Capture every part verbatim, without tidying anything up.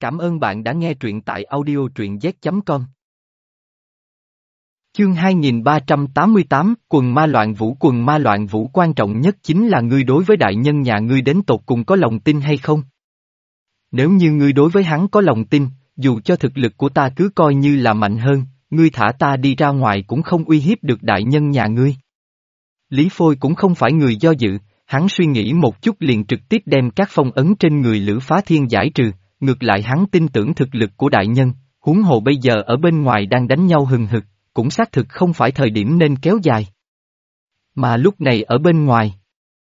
Cảm ơn bạn đã nghe truyện tại audio truyện z chấm com. Chương hai nghìn ba trăm tám mươi tám, Quần ma loạn vũ. Quần ma loạn vũ quan trọng nhất chính là ngươi đối với đại nhân nhà ngươi đến tột cùng có lòng tin hay không? Nếu như ngươi đối với hắn có lòng tin, dù cho thực lực của ta cứ coi như là mạnh hơn, ngươi thả ta đi ra ngoài cũng không uy hiếp được đại nhân nhà ngươi. Lý Phôi cũng không phải người do dự, hắn suy nghĩ một chút liền trực tiếp đem các phong ấn trên người Lữ Phá Thiên giải trừ, ngược lại hắn tin tưởng thực lực của đại nhân, huống hồ bây giờ ở bên ngoài đang đánh nhau hừng hực, cũng xác thực không phải thời điểm nên kéo dài. Mà lúc này ở bên ngoài,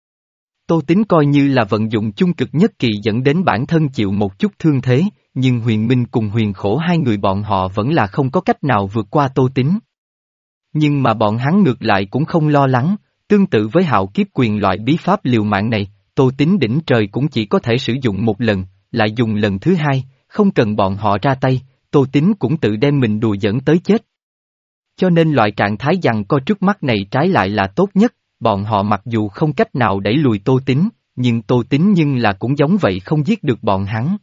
Tô Tín coi như là vận dụng chung cực nhất kỳ dẫn đến bản thân chịu một chút thương thế, nhưng Huyền Minh cùng Huyền Khổ hai người bọn họ vẫn là không có cách nào vượt qua Tô Tín. Nhưng mà bọn hắn ngược lại cũng không lo lắng, tương tự với hạo kiếp quyền loại bí pháp liều mạng này, Tô Tín đỉnh trời cũng chỉ có thể sử dụng một lần, lại dùng lần thứ hai, không cần bọn họ ra tay, Tô Tín cũng tự đem mình đùa dẫn tới chết. Cho nên loại trạng thái giằng co trước mắt này trái lại là tốt nhất, bọn họ mặc dù không cách nào đẩy lùi Tô Tín, nhưng Tô Tín nhưng là cũng giống vậy không giết được bọn hắn.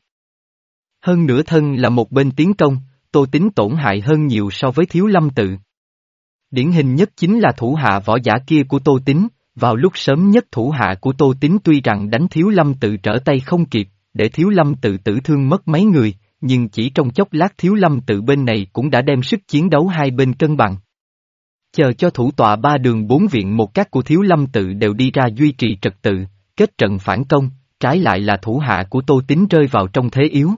Hơn nữa thân là một bên tiến công, Tô Tín tổn hại hơn nhiều so với Thiếu Lâm Tự. Điển hình nhất chính là thủ hạ võ giả kia của Tô Tín, vào lúc sớm nhất thủ hạ của Tô Tín tuy rằng đánh Thiếu Lâm Tự trở tay không kịp, để Thiếu Lâm Tự tử thương mất mấy người, nhưng chỉ trong chốc lát Thiếu Lâm Tự bên này cũng đã đem sức chiến đấu hai bên cân bằng. Chờ cho thủ tọa ba đường bốn viện một các của Thiếu Lâm Tự đều đi ra duy trì trật tự, kết trận phản công, trái lại là thủ hạ của Tô Tín rơi vào trong thế yếu.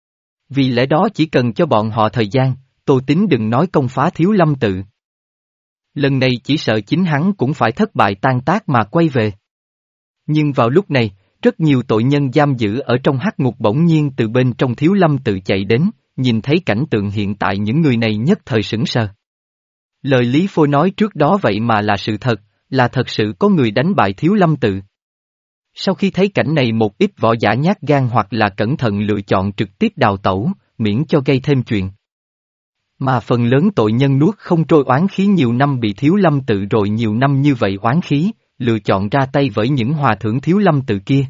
Vì lẽ đó chỉ cần cho bọn họ thời gian, Tô Tín đừng nói công phá Thiếu Lâm Tự. Lần này chỉ sợ chính hắn cũng phải thất bại tan tác mà quay về. Nhưng vào lúc này, rất nhiều tội nhân giam giữ ở trong hắc ngục bỗng nhiên từ bên trong Thiếu Lâm Tự chạy đến, nhìn thấy cảnh tượng hiện tại những người này nhất thời sửng sờ. Lời Lý Phôi nói trước đó vậy mà là sự thật, là thật sự có người đánh bại Thiếu Lâm Tự. Sau khi thấy cảnh này một ít võ giả nhát gan hoặc là cẩn thận lựa chọn trực tiếp đào tẩu, miễn cho gây thêm chuyện. Mà phần lớn tội nhân nuốt không trôi oán khí nhiều năm bị Thiếu Lâm Tự rồi nhiều năm như vậy oán khí, lựa chọn ra tay với những hòa thượng Thiếu Lâm Tự kia.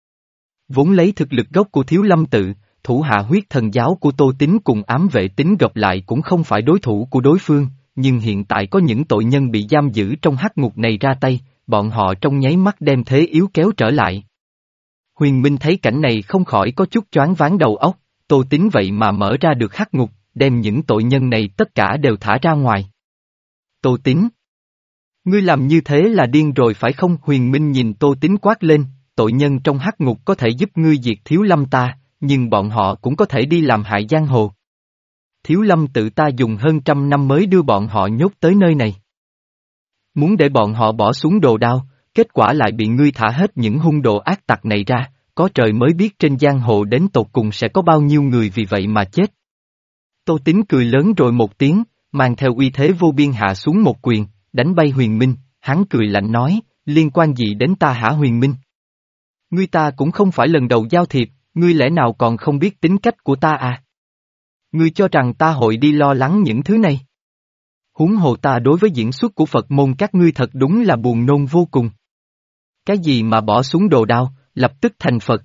Vốn lấy thực lực gốc của Thiếu Lâm Tự, thủ hạ huyết thần giáo của Tô Tín cùng ám vệ Tín gặp lại cũng không phải đối thủ của đối phương, nhưng hiện tại có những tội nhân bị giam giữ trong hắc ngục này ra tay, bọn họ trong nháy mắt đem thế yếu kéo trở lại. Huyền Minh thấy cảnh này không khỏi có chút choáng váng đầu óc, Tô Tín vậy mà mở ra được hắc ngục, đem những tội nhân này tất cả đều thả ra ngoài. Tô Tín, ngươi làm như thế là điên rồi phải không? Huyền Minh nhìn Tô Tín quát lên, tội nhân trong hắc ngục có thể giúp ngươi diệt Thiếu Lâm ta, nhưng bọn họ cũng có thể đi làm hại giang hồ. Thiếu Lâm Tự ta dùng hơn trăm năm mới đưa bọn họ nhốt tới nơi này. Muốn để bọn họ bỏ xuống đồ đao, kết quả lại bị ngươi thả hết những hung đồ ác tặc này ra, có trời mới biết trên giang hồ đến tột cùng sẽ có bao nhiêu người vì vậy mà chết. Tô Tín cười lớn rồi một tiếng, mang theo uy thế vô biên hạ xuống một quyền, đánh bay Huyền Minh, hắn cười lạnh nói, liên quan gì đến ta hả Huyền Minh? Ngươi ta cũng không phải lần đầu giao thiệp, ngươi lẽ nào còn không biết tính cách của ta à? Ngươi cho rằng ta hội đi lo lắng những thứ này? Huống hồ ta đối với diễn xuất của Phật môn các ngươi thật đúng là buồn nôn vô cùng. Cái gì mà bỏ xuống đồ đao, lập tức thành Phật?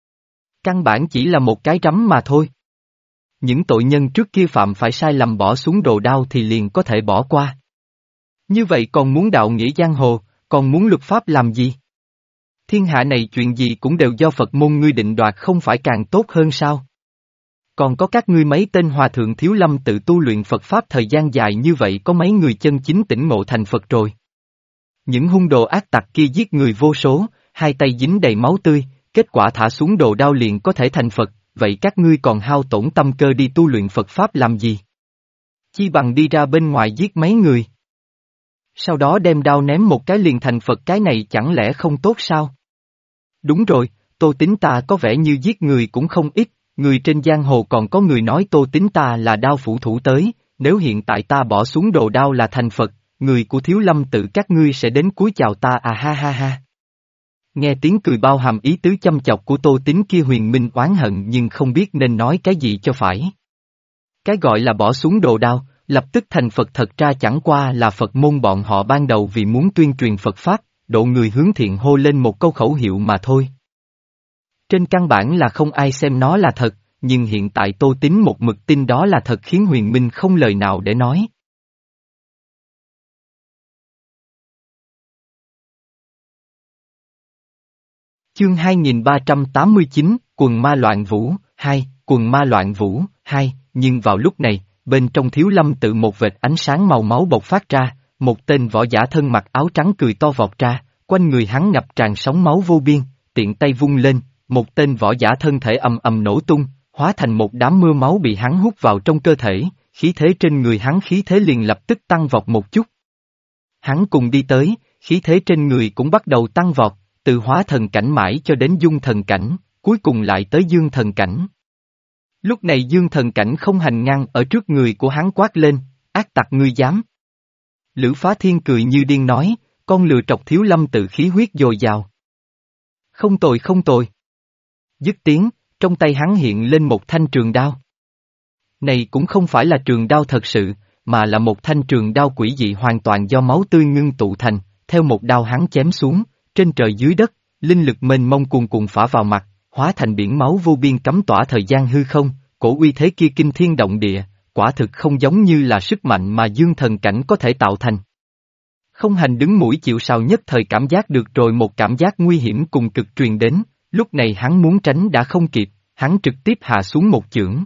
Căn bản chỉ là một cái rắm mà thôi. Những tội nhân trước kia phạm phải sai lầm bỏ xuống đồ đao thì liền có thể bỏ qua. Như vậy còn muốn đạo nghĩa giang hồ, còn muốn luật pháp làm gì? Thiên hạ này chuyện gì cũng đều do Phật môn ngươi định đoạt không phải càng tốt hơn sao? Còn có các ngươi mấy tên hòa thượng Thiếu Lâm Tự tu luyện Phật Pháp thời gian dài như vậy có mấy người chân chính tỉnh ngộ thành Phật rồi. Những hung đồ ác tặc kia giết người vô số, hai tay dính đầy máu tươi, kết quả thả xuống đồ đao liền có thể thành Phật, vậy các ngươi còn hao tổn tâm cơ đi tu luyện Phật Pháp làm gì? Chi bằng đi ra bên ngoài giết mấy người. Sau đó đem đao ném một cái liền thành Phật, cái này chẳng lẽ không tốt sao? Đúng rồi, Tô Tín ta có vẻ như giết người cũng không ít. Người trên giang hồ còn có người nói Tô Tín ta là đao phủ thủ tới, nếu hiện tại ta bỏ xuống đồ đao là thành Phật, người của Thiếu Lâm Tự các ngươi sẽ đến cúi chào ta à ha ha ha. Nghe tiếng cười bao hàm ý tứ châm chọc của Tô Tín kia Huyền Minh oán hận nhưng không biết nên nói cái gì cho phải. Cái gọi là bỏ xuống đồ đao, lập tức thành Phật thật ra chẳng qua là Phật môn bọn họ ban đầu vì muốn tuyên truyền Phật Pháp, độ người hướng thiện hô lên một câu khẩu hiệu mà thôi. Trên căn bản là không ai xem nó là thật, nhưng hiện tại Tô Tín một mực tin đó là thật khiến Huyền Minh không lời nào để nói. Chương hai nghìn ba trăm tám mươi chín, Quần Ma Loạn Vũ, hai, Quần Ma Loạn Vũ, hai, nhưng vào lúc này, bên trong Thiếu Lâm Tự một vệt ánh sáng màu máu bộc phát ra, một tên võ giả thân mặc áo trắng cười to vọt ra, quanh người hắn ngập tràn sóng máu vô biên, tiện tay vung lên, một tên võ giả thân thể ầm ầm nổ tung, hóa thành một đám mưa máu bị hắn hút vào trong cơ thể, khí thế trên người hắn khí thế liền lập tức tăng vọt một chút. Hắn cùng đi tới, khí thế trên người cũng bắt đầu tăng vọt, từ hóa thần cảnh mãi cho đến dung thần cảnh, cuối cùng lại tới dương thần cảnh. Lúc này dương thần cảnh không hành ngang ở trước người của hắn quát lên, ác tặc ngươi dám. Lữ Phá Thiên cười như điên nói, con lừa trọc Thiếu Lâm Tự khí huyết dồi dào. Không tồi không tồi. Dứt tiếng, trong tay hắn hiện lên một thanh trường đao. Này cũng không phải là trường đao thật sự, mà là một thanh trường đao quỷ dị hoàn toàn do máu tươi ngưng tụ thành, theo một đao hắn chém xuống, trên trời dưới đất, linh lực mênh mông cuồn cuộn phả vào mặt, hóa thành biển máu vô biên cấm tỏa thời gian hư không, cổ uy thế kia kinh thiên động địa, quả thực không giống như là sức mạnh mà dương thần cảnh có thể tạo thành. Không hành đứng mũi chịu sào nhất thời cảm giác được rồi một cảm giác nguy hiểm cùng cực truyền đến, lúc này hắn muốn tránh đã không kịp, hắn trực tiếp hạ xuống một chưởng.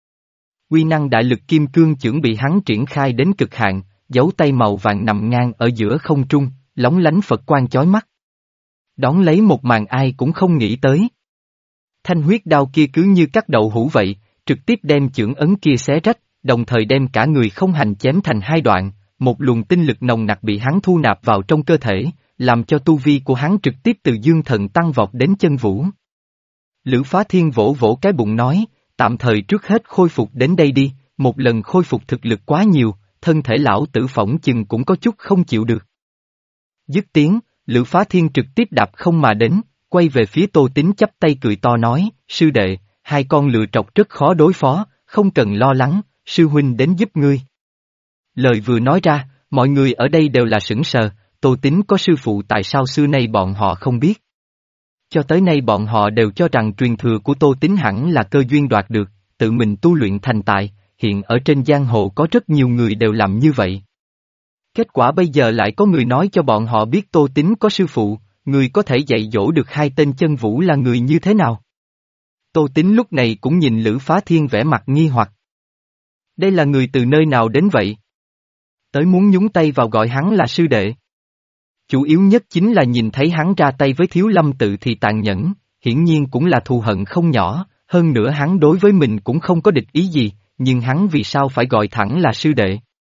Uy năng đại lực kim cương chưởng bị hắn triển khai đến cực hạn, dấu tay màu vàng nằm ngang ở giữa không trung, lóng lánh Phật quang chói mắt. Đón lấy một màn ai cũng không nghĩ tới. Thanh huyết đao kia cứ như cắt đậu hũ vậy, trực tiếp đem chưởng ấn kia xé rách, đồng thời đem cả người không hành chém thành hai đoạn, một luồng tinh lực nồng nặc bị hắn thu nạp vào trong cơ thể, làm cho tu vi của hắn trực tiếp từ dương thần tăng vọt đến chân vũ. Lữ Phá Thiên vỗ vỗ cái bụng nói, tạm thời trước hết khôi phục đến đây đi, một lần khôi phục thực lực quá nhiều, thân thể lão tử phỏng chừng cũng có chút không chịu được. Dứt tiếng, Lữ Phá Thiên trực tiếp đạp không mà đến, quay về phía Tô Tín chắp tay cười to nói, sư đệ, hai con lừa trọc rất khó đối phó, không cần lo lắng, sư huynh đến giúp ngươi. Lời vừa nói ra, mọi người ở đây đều là sững sờ, Tô Tín có sư phụ tại sao xưa nay bọn họ không biết. Cho tới nay bọn họ đều cho rằng truyền thừa của Tô Tín hẳn là cơ duyên đoạt được, tự mình tu luyện thành tài, hiện ở trên giang hồ có rất nhiều người đều làm như vậy. Kết quả bây giờ lại có người nói cho bọn họ biết Tô Tín có sư phụ, người có thể dạy dỗ được hai tên chân vũ là người như thế nào. Tô Tín lúc này cũng nhìn Lữ Phá Thiên vẻ mặt nghi hoặc. Đây là người từ nơi nào đến vậy? Tới muốn nhúng tay vào gọi hắn là sư đệ. Chủ yếu nhất chính là nhìn thấy hắn ra tay với Thiếu Lâm Tự thì tàn nhẫn, hiển nhiên cũng là thù hận không nhỏ, hơn nữa hắn đối với mình cũng không có địch ý gì, nhưng hắn vì sao phải gọi thẳng là sư đệ?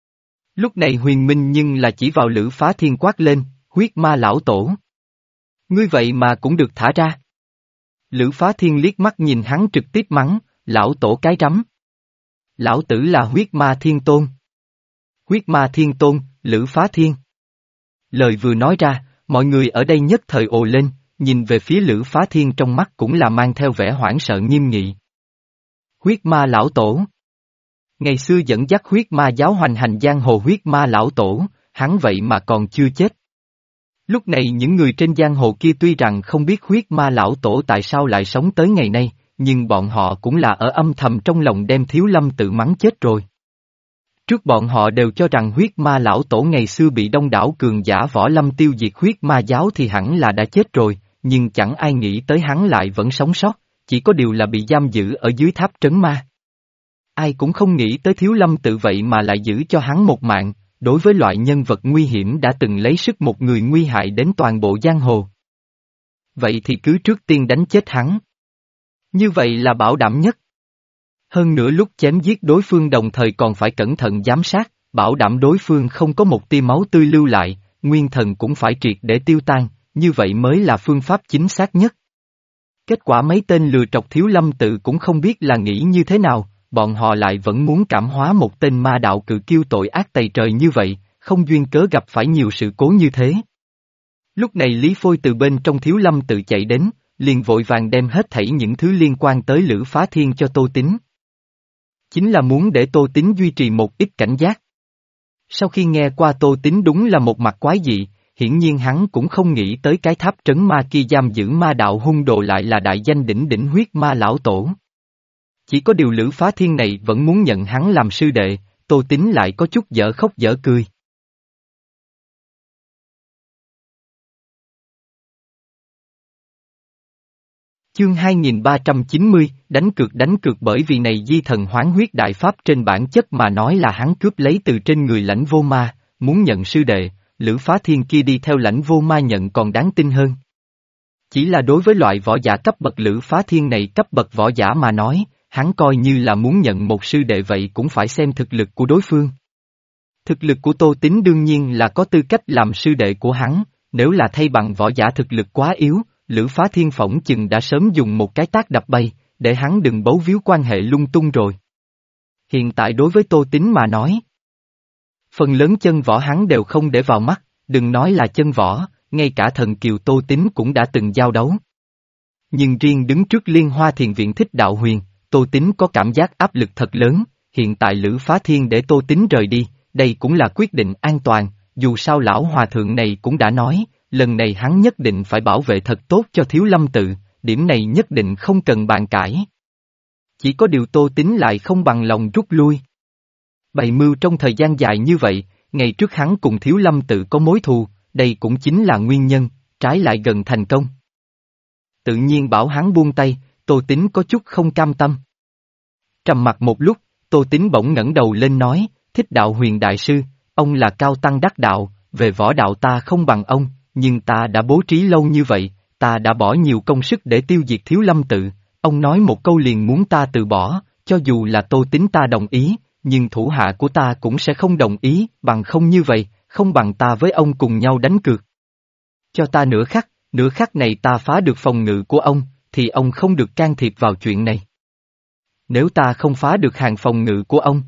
Lúc này Huyền Minh nhưng là chỉ vào Lữ Phá Thiên quát lên, huyết ma lão tổ. Ngươi vậy mà cũng được thả ra. Lữ Phá Thiên liếc mắt nhìn hắn trực tiếp mắng, lão tổ cái rắm. Lão tử là huyết ma thiên tôn. Huyết ma thiên tôn, Lữ Phá Thiên. Lời vừa nói ra, mọi người ở đây nhất thời ồ lên, nhìn về phía Lữ Phá Thiên trong mắt cũng là mang theo vẻ hoảng sợ nghiêm nghị. Huyết ma lão tổ. Ngày xưa dẫn dắt huyết ma giáo hoành hành giang hồ huyết ma lão tổ, hắn vậy mà còn chưa chết. Lúc này những người trên giang hồ kia tuy rằng không biết huyết ma lão tổ tại sao lại sống tới ngày nay, nhưng bọn họ cũng là ở âm thầm trong lòng đem Thiếu Lâm Tự mắng chết rồi. Trước bọn họ đều cho rằng huyết ma lão tổ ngày xưa bị đông đảo cường giả võ lâm tiêu diệt huyết ma giáo thì hẳn là đã chết rồi, nhưng chẳng ai nghĩ tới hắn lại vẫn sống sót, chỉ có điều là bị giam giữ ở dưới tháp trấn ma. Ai cũng không nghĩ tới Thiếu Lâm Tự vậy mà lại giữ cho hắn một mạng, đối với loại nhân vật nguy hiểm đã từng lấy sức một người nguy hại đến toàn bộ giang hồ. Vậy thì cứ trước tiên đánh chết hắn. Như vậy là bảo đảm nhất. Hơn nữa lúc chém giết đối phương đồng thời còn phải cẩn thận giám sát, bảo đảm đối phương không có một tia máu tươi lưu lại, nguyên thần cũng phải triệt để tiêu tan, như vậy mới là phương pháp chính xác nhất. Kết quả mấy tên lừa trọc Thiếu Lâm Tự cũng không biết là nghĩ như thế nào, bọn họ lại vẫn muốn cảm hóa một tên ma đạo cự kiêu tội ác tày trời như vậy, không duyên cớ gặp phải nhiều sự cố như thế. Lúc này Lý Phôi từ bên trong Thiếu Lâm Tự chạy đến, liền vội vàng đem hết thảy những thứ liên quan tới Lữ Phá Thiên cho Tô Tín. Chính là muốn để Tô Tín duy trì một ít cảnh giác. Sau khi nghe qua Tô Tín đúng là một mặt quái dị, hiển nhiên hắn cũng không nghĩ tới cái tháp trấn ma kia giam giữ ma đạo hung đồ lại là đại danh đỉnh đỉnh huyết ma lão tổ. Chỉ có điều Lữ Phá Thiên này vẫn muốn nhận hắn làm sư đệ, Tô Tín lại có chút dở khóc dở cười. Chương hai nghìn ba trăm chín mươi, đánh cược đánh cược bởi vì này di thần hoán huyết đại pháp trên bản chất mà nói là hắn cướp lấy từ trên người Lãnh Vô Ma, muốn nhận sư đệ, Lữ Phá Thiên kia đi theo Lãnh Vô Ma nhận còn đáng tin hơn. Chỉ là đối với loại võ giả cấp bậc Lữ Phá Thiên này cấp bậc võ giả mà nói, hắn coi như là muốn nhận một sư đệ vậy cũng phải xem thực lực của đối phương. Thực lực của Tô Tín đương nhiên là có tư cách làm sư đệ của hắn, nếu là thay bằng võ giả thực lực quá yếu, Lữ Phá Thiên phỏng chừng đã sớm dùng một cái tát đập bay, để hắn đừng bấu víu quan hệ lung tung rồi. Hiện tại đối với Tô Tín mà nói, phần lớn chân võ hắn đều không để vào mắt, đừng nói là chân võ, ngay cả thần kiều Tô Tín cũng đã từng giao đấu. Nhưng riêng đứng trước Liên Hoa Thiền Viện Thích Đạo Huyền, Tô Tín có cảm giác áp lực thật lớn, hiện tại Lữ Phá Thiên để Tô Tín rời đi, đây cũng là quyết định an toàn, dù sao lão hòa thượng này cũng đã nói, lần này hắn nhất định phải bảo vệ thật tốt cho Thiếu Lâm tự, điểm này nhất định không cần bàn cãi. Chỉ có điều Tô Tín lại không bằng lòng rút lui. Bày mưu trong thời gian dài như vậy, ngày trước hắn cùng Thiếu Lâm tự có mối thù, đây cũng chính là nguyên nhân, trái lại gần thành công. Tự nhiên bảo hắn buông tay, Tô Tín có chút không cam tâm. Trầm mặt một lúc, Tô Tín bỗng ngẩng đầu lên nói, Thích Đạo Huyền đại sư, ông là cao tăng đắc đạo, về võ đạo ta không bằng ông, nhưng ta đã bố trí lâu như vậy, ta đã bỏ nhiều công sức để tiêu diệt Thiếu Lâm tự, ông nói một câu liền muốn ta từ bỏ, cho dù là Tô Tín ta đồng ý, nhưng thủ hạ của ta cũng sẽ không đồng ý, bằng không như vậy, không bằng ta với ông cùng nhau đánh cược. Cho ta nửa khắc, nửa khắc này ta phá được phòng ngự của ông, thì ông không được can thiệp vào chuyện này. Nếu ta không phá được hàng phòng ngự của ông,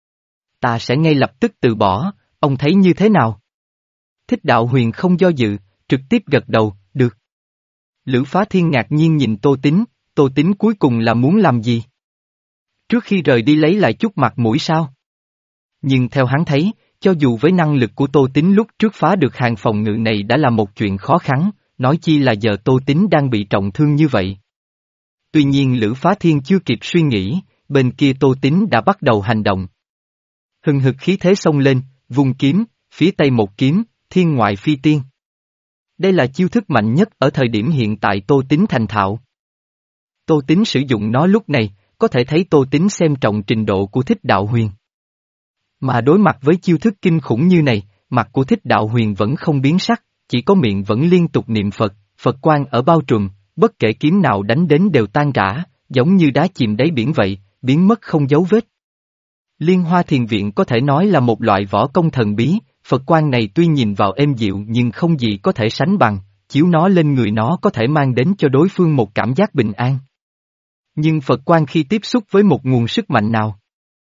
ta sẽ ngay lập tức từ bỏ, ông thấy như thế nào? Thích Đạo Huyền không do dự, trực tiếp gật đầu, được. Lữ Phá Thiên ngạc nhiên nhìn Tô Tín, Tô Tín cuối cùng là muốn làm gì? Trước khi rời đi lấy lại chút mặt mũi sao? Nhưng theo hắn thấy, cho dù với năng lực của Tô Tín lúc trước phá được hàng phòng ngự này đã là một chuyện khó khăn, nói chi là giờ Tô Tín đang bị trọng thương như vậy. Tuy nhiên Lữ Phá Thiên chưa kịp suy nghĩ, bên kia Tô Tín đã bắt đầu hành động. Hừng hực khí thế xông lên, vung kiếm, phía tây một kiếm, thiên ngoại phi tiên. Đây là chiêu thức mạnh nhất ở thời điểm hiện tại Tô Tín thành thạo. Tô Tín sử dụng nó lúc này, có thể thấy Tô Tín xem trọng trình độ của Thích Đạo Huyền. Mà đối mặt với chiêu thức kinh khủng như này, mặt của Thích Đạo Huyền vẫn không biến sắc, chỉ có miệng vẫn liên tục niệm Phật, Phật quang ở bao trùm, bất kể kiếm nào đánh đến đều tan rã, giống như đá chìm đáy biển vậy, biến mất không dấu vết. Liên Hoa Thiền Viện có thể nói là một loại võ công thần bí, Phật quang này tuy nhìn vào êm dịu nhưng không gì có thể sánh bằng, chiếu nó lên người nó có thể mang đến cho đối phương một cảm giác bình an. Nhưng Phật quang khi tiếp xúc với một nguồn sức mạnh nào,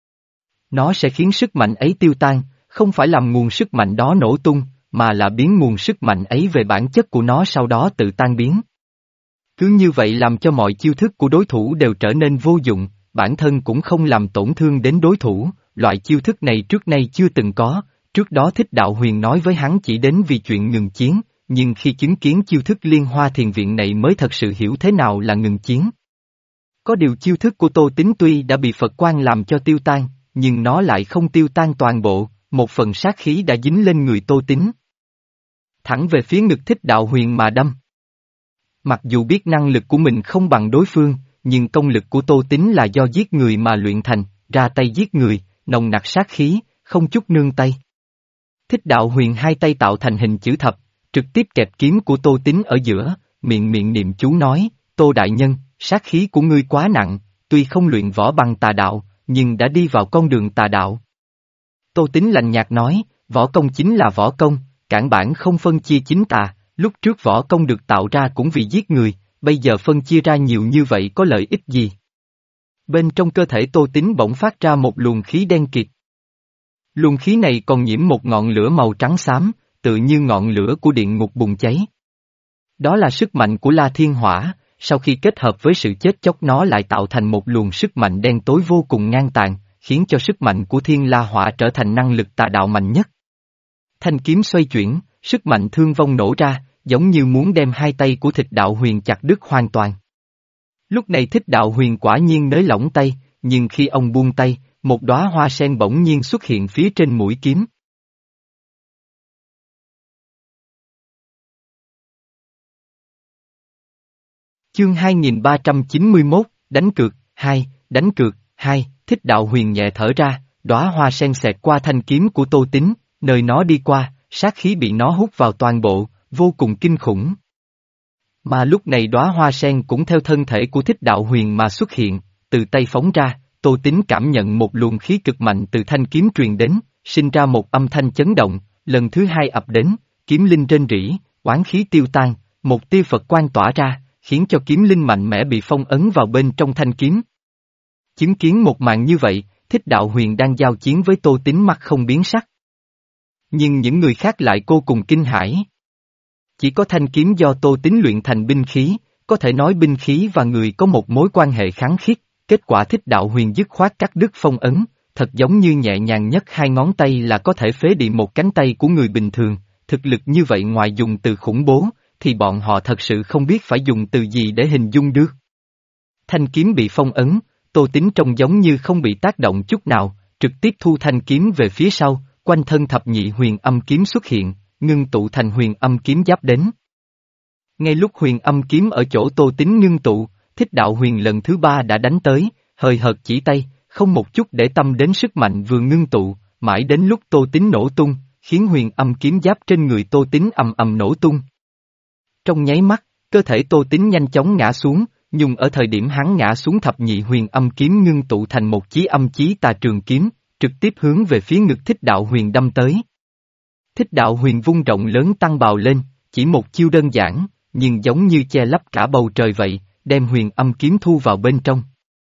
nó sẽ khiến sức mạnh ấy tiêu tan, không phải làm nguồn sức mạnh đó nổ tung, mà là biến nguồn sức mạnh ấy về bản chất của nó sau đó tự tan biến. Cứ như vậy làm cho mọi chiêu thức của đối thủ đều trở nên vô dụng, bản thân cũng không làm tổn thương đến đối thủ, loại chiêu thức này trước nay chưa từng có, trước đó Thích Đạo Huyền nói với hắn chỉ đến vì chuyện ngừng chiến, nhưng khi chứng kiến chiêu thức Liên Hoa Thiền Viện này mới thật sự hiểu thế nào là ngừng chiến. Có điều chiêu thức của Tô Tín tuy đã bị Phật quang làm cho tiêu tan, nhưng nó lại không tiêu tan toàn bộ, một phần sát khí đã dính lên người Tô Tín. Thẳng về phía ngực Thích Đạo Huyền mà đâm. Mặc dù biết năng lực của mình không bằng đối phương, nhưng công lực của Tô Tín là do giết người mà luyện thành, ra tay giết người, nồng nặc sát khí, không chút nương tay. Thích Đạo Huyền hai tay tạo thành hình chữ thập, trực tiếp kẹp kiếm của Tô Tín ở giữa, miệng miệng niệm chú nói, Tô Đại Nhân, sát khí của ngươi quá nặng, tuy không luyện võ bằng tà đạo, nhưng đã đi vào con đường tà đạo. Tô Tín lạnh nhạt nói, võ công chính là võ công, cản bản không phân chia chính tà, lúc trước võ công được tạo ra cũng vì giết người, bây giờ phân chia ra nhiều như vậy có lợi ích gì? Bên trong cơ thể Tô Tín bỗng phát ra một luồng khí đen kịt. Luồng khí này còn nhiễm một ngọn lửa màu trắng xám, tự như ngọn lửa của địa ngục bùng cháy. Đó là sức mạnh của La Thiên Hỏa, sau khi kết hợp với sự chết chóc nó lại tạo thành một luồng sức mạnh đen tối vô cùng ngang tàn, khiến cho sức mạnh của Thiên La Hỏa trở thành năng lực tà đạo mạnh nhất. Thanh kiếm xoay chuyển, sức mạnh thương vong nổ ra, giống như muốn đem hai tay của Thích Đạo Huyền chặt đứt hoàn toàn. Lúc này Thích Đạo Huyền quả nhiên nới lỏng tay, nhưng khi ông buông tay, một đóa hoa sen bỗng nhiên xuất hiện phía trên mũi kiếm. Chương hai nghìn ba trăm chín mươi mốt, đánh cược, hai, đánh cược, hai, Thích Đạo Huyền nhẹ thở ra, đóa hoa sen xẹt qua thanh kiếm của Tô Tín, nơi nó đi qua, sát khí bị nó hút vào toàn bộ, vô cùng kinh khủng. Mà lúc này đóa hoa sen cũng theo thân thể của Thích Đạo Huyền mà xuất hiện, từ tay phóng ra, Tô Tín cảm nhận một luồng khí cực mạnh từ thanh kiếm truyền đến, sinh ra một âm thanh chấn động, lần thứ hai ập đến, kiếm linh rên rỉ, oán khí tiêu tan, một tia Phật quang tỏa ra, khiến cho kiếm linh mạnh mẽ bị phong ấn vào bên trong thanh kiếm. Chứng kiến một màn như vậy, Thích Đạo Huyền đang giao chiến với Tô Tín mặt không biến sắc. Nhưng những người khác lại vô cùng kinh hãi. Chỉ có thanh kiếm do Tô Tín luyện thành binh khí, có thể nói binh khí và người có một mối quan hệ kháng khít, kết quả Thích Đạo Huyền dứt khoát cắt đứt phong ấn, thật giống như nhẹ nhàng nhất hai ngón tay là có thể phế đi một cánh tay của người bình thường, thực lực như vậy ngoài dùng từ khủng bố, thì bọn họ thật sự không biết phải dùng từ gì để hình dung được. Thanh kiếm bị phong ấn, Tô Tín trông giống như không bị tác động chút nào, trực tiếp thu thanh kiếm về phía sau, quanh thân thập nhị huyền âm kiếm xuất hiện, ngưng tụ thành huyền âm kiếm giáp đến. Ngay lúc huyền âm kiếm ở chỗ Tô Tín ngưng tụ, Thích Đạo Huyền lần thứ ba đã đánh tới, hời hợt chỉ tay, không một chút để tâm đến sức mạnh vừa ngưng tụ, mãi đến lúc Tô Tín nổ tung, khiến huyền âm kiếm giáp trên người Tô Tín ầm ầm nổ tung. Trong nháy mắt, cơ thể Tô Tín nhanh chóng ngã xuống, nhưng ở thời điểm hắn ngã xuống thập nhị huyền âm kiếm ngưng tụ thành một chí âm chí tà trường kiếm, trực tiếp hướng về phía ngực Thích Đạo Huyền đâm tới. Thích Đạo Huyền vung rộng lớn tăng bào lên, chỉ một chiêu đơn giản, nhưng giống như che lấp cả bầu trời vậy, đem huyền âm kiếm thu vào bên trong.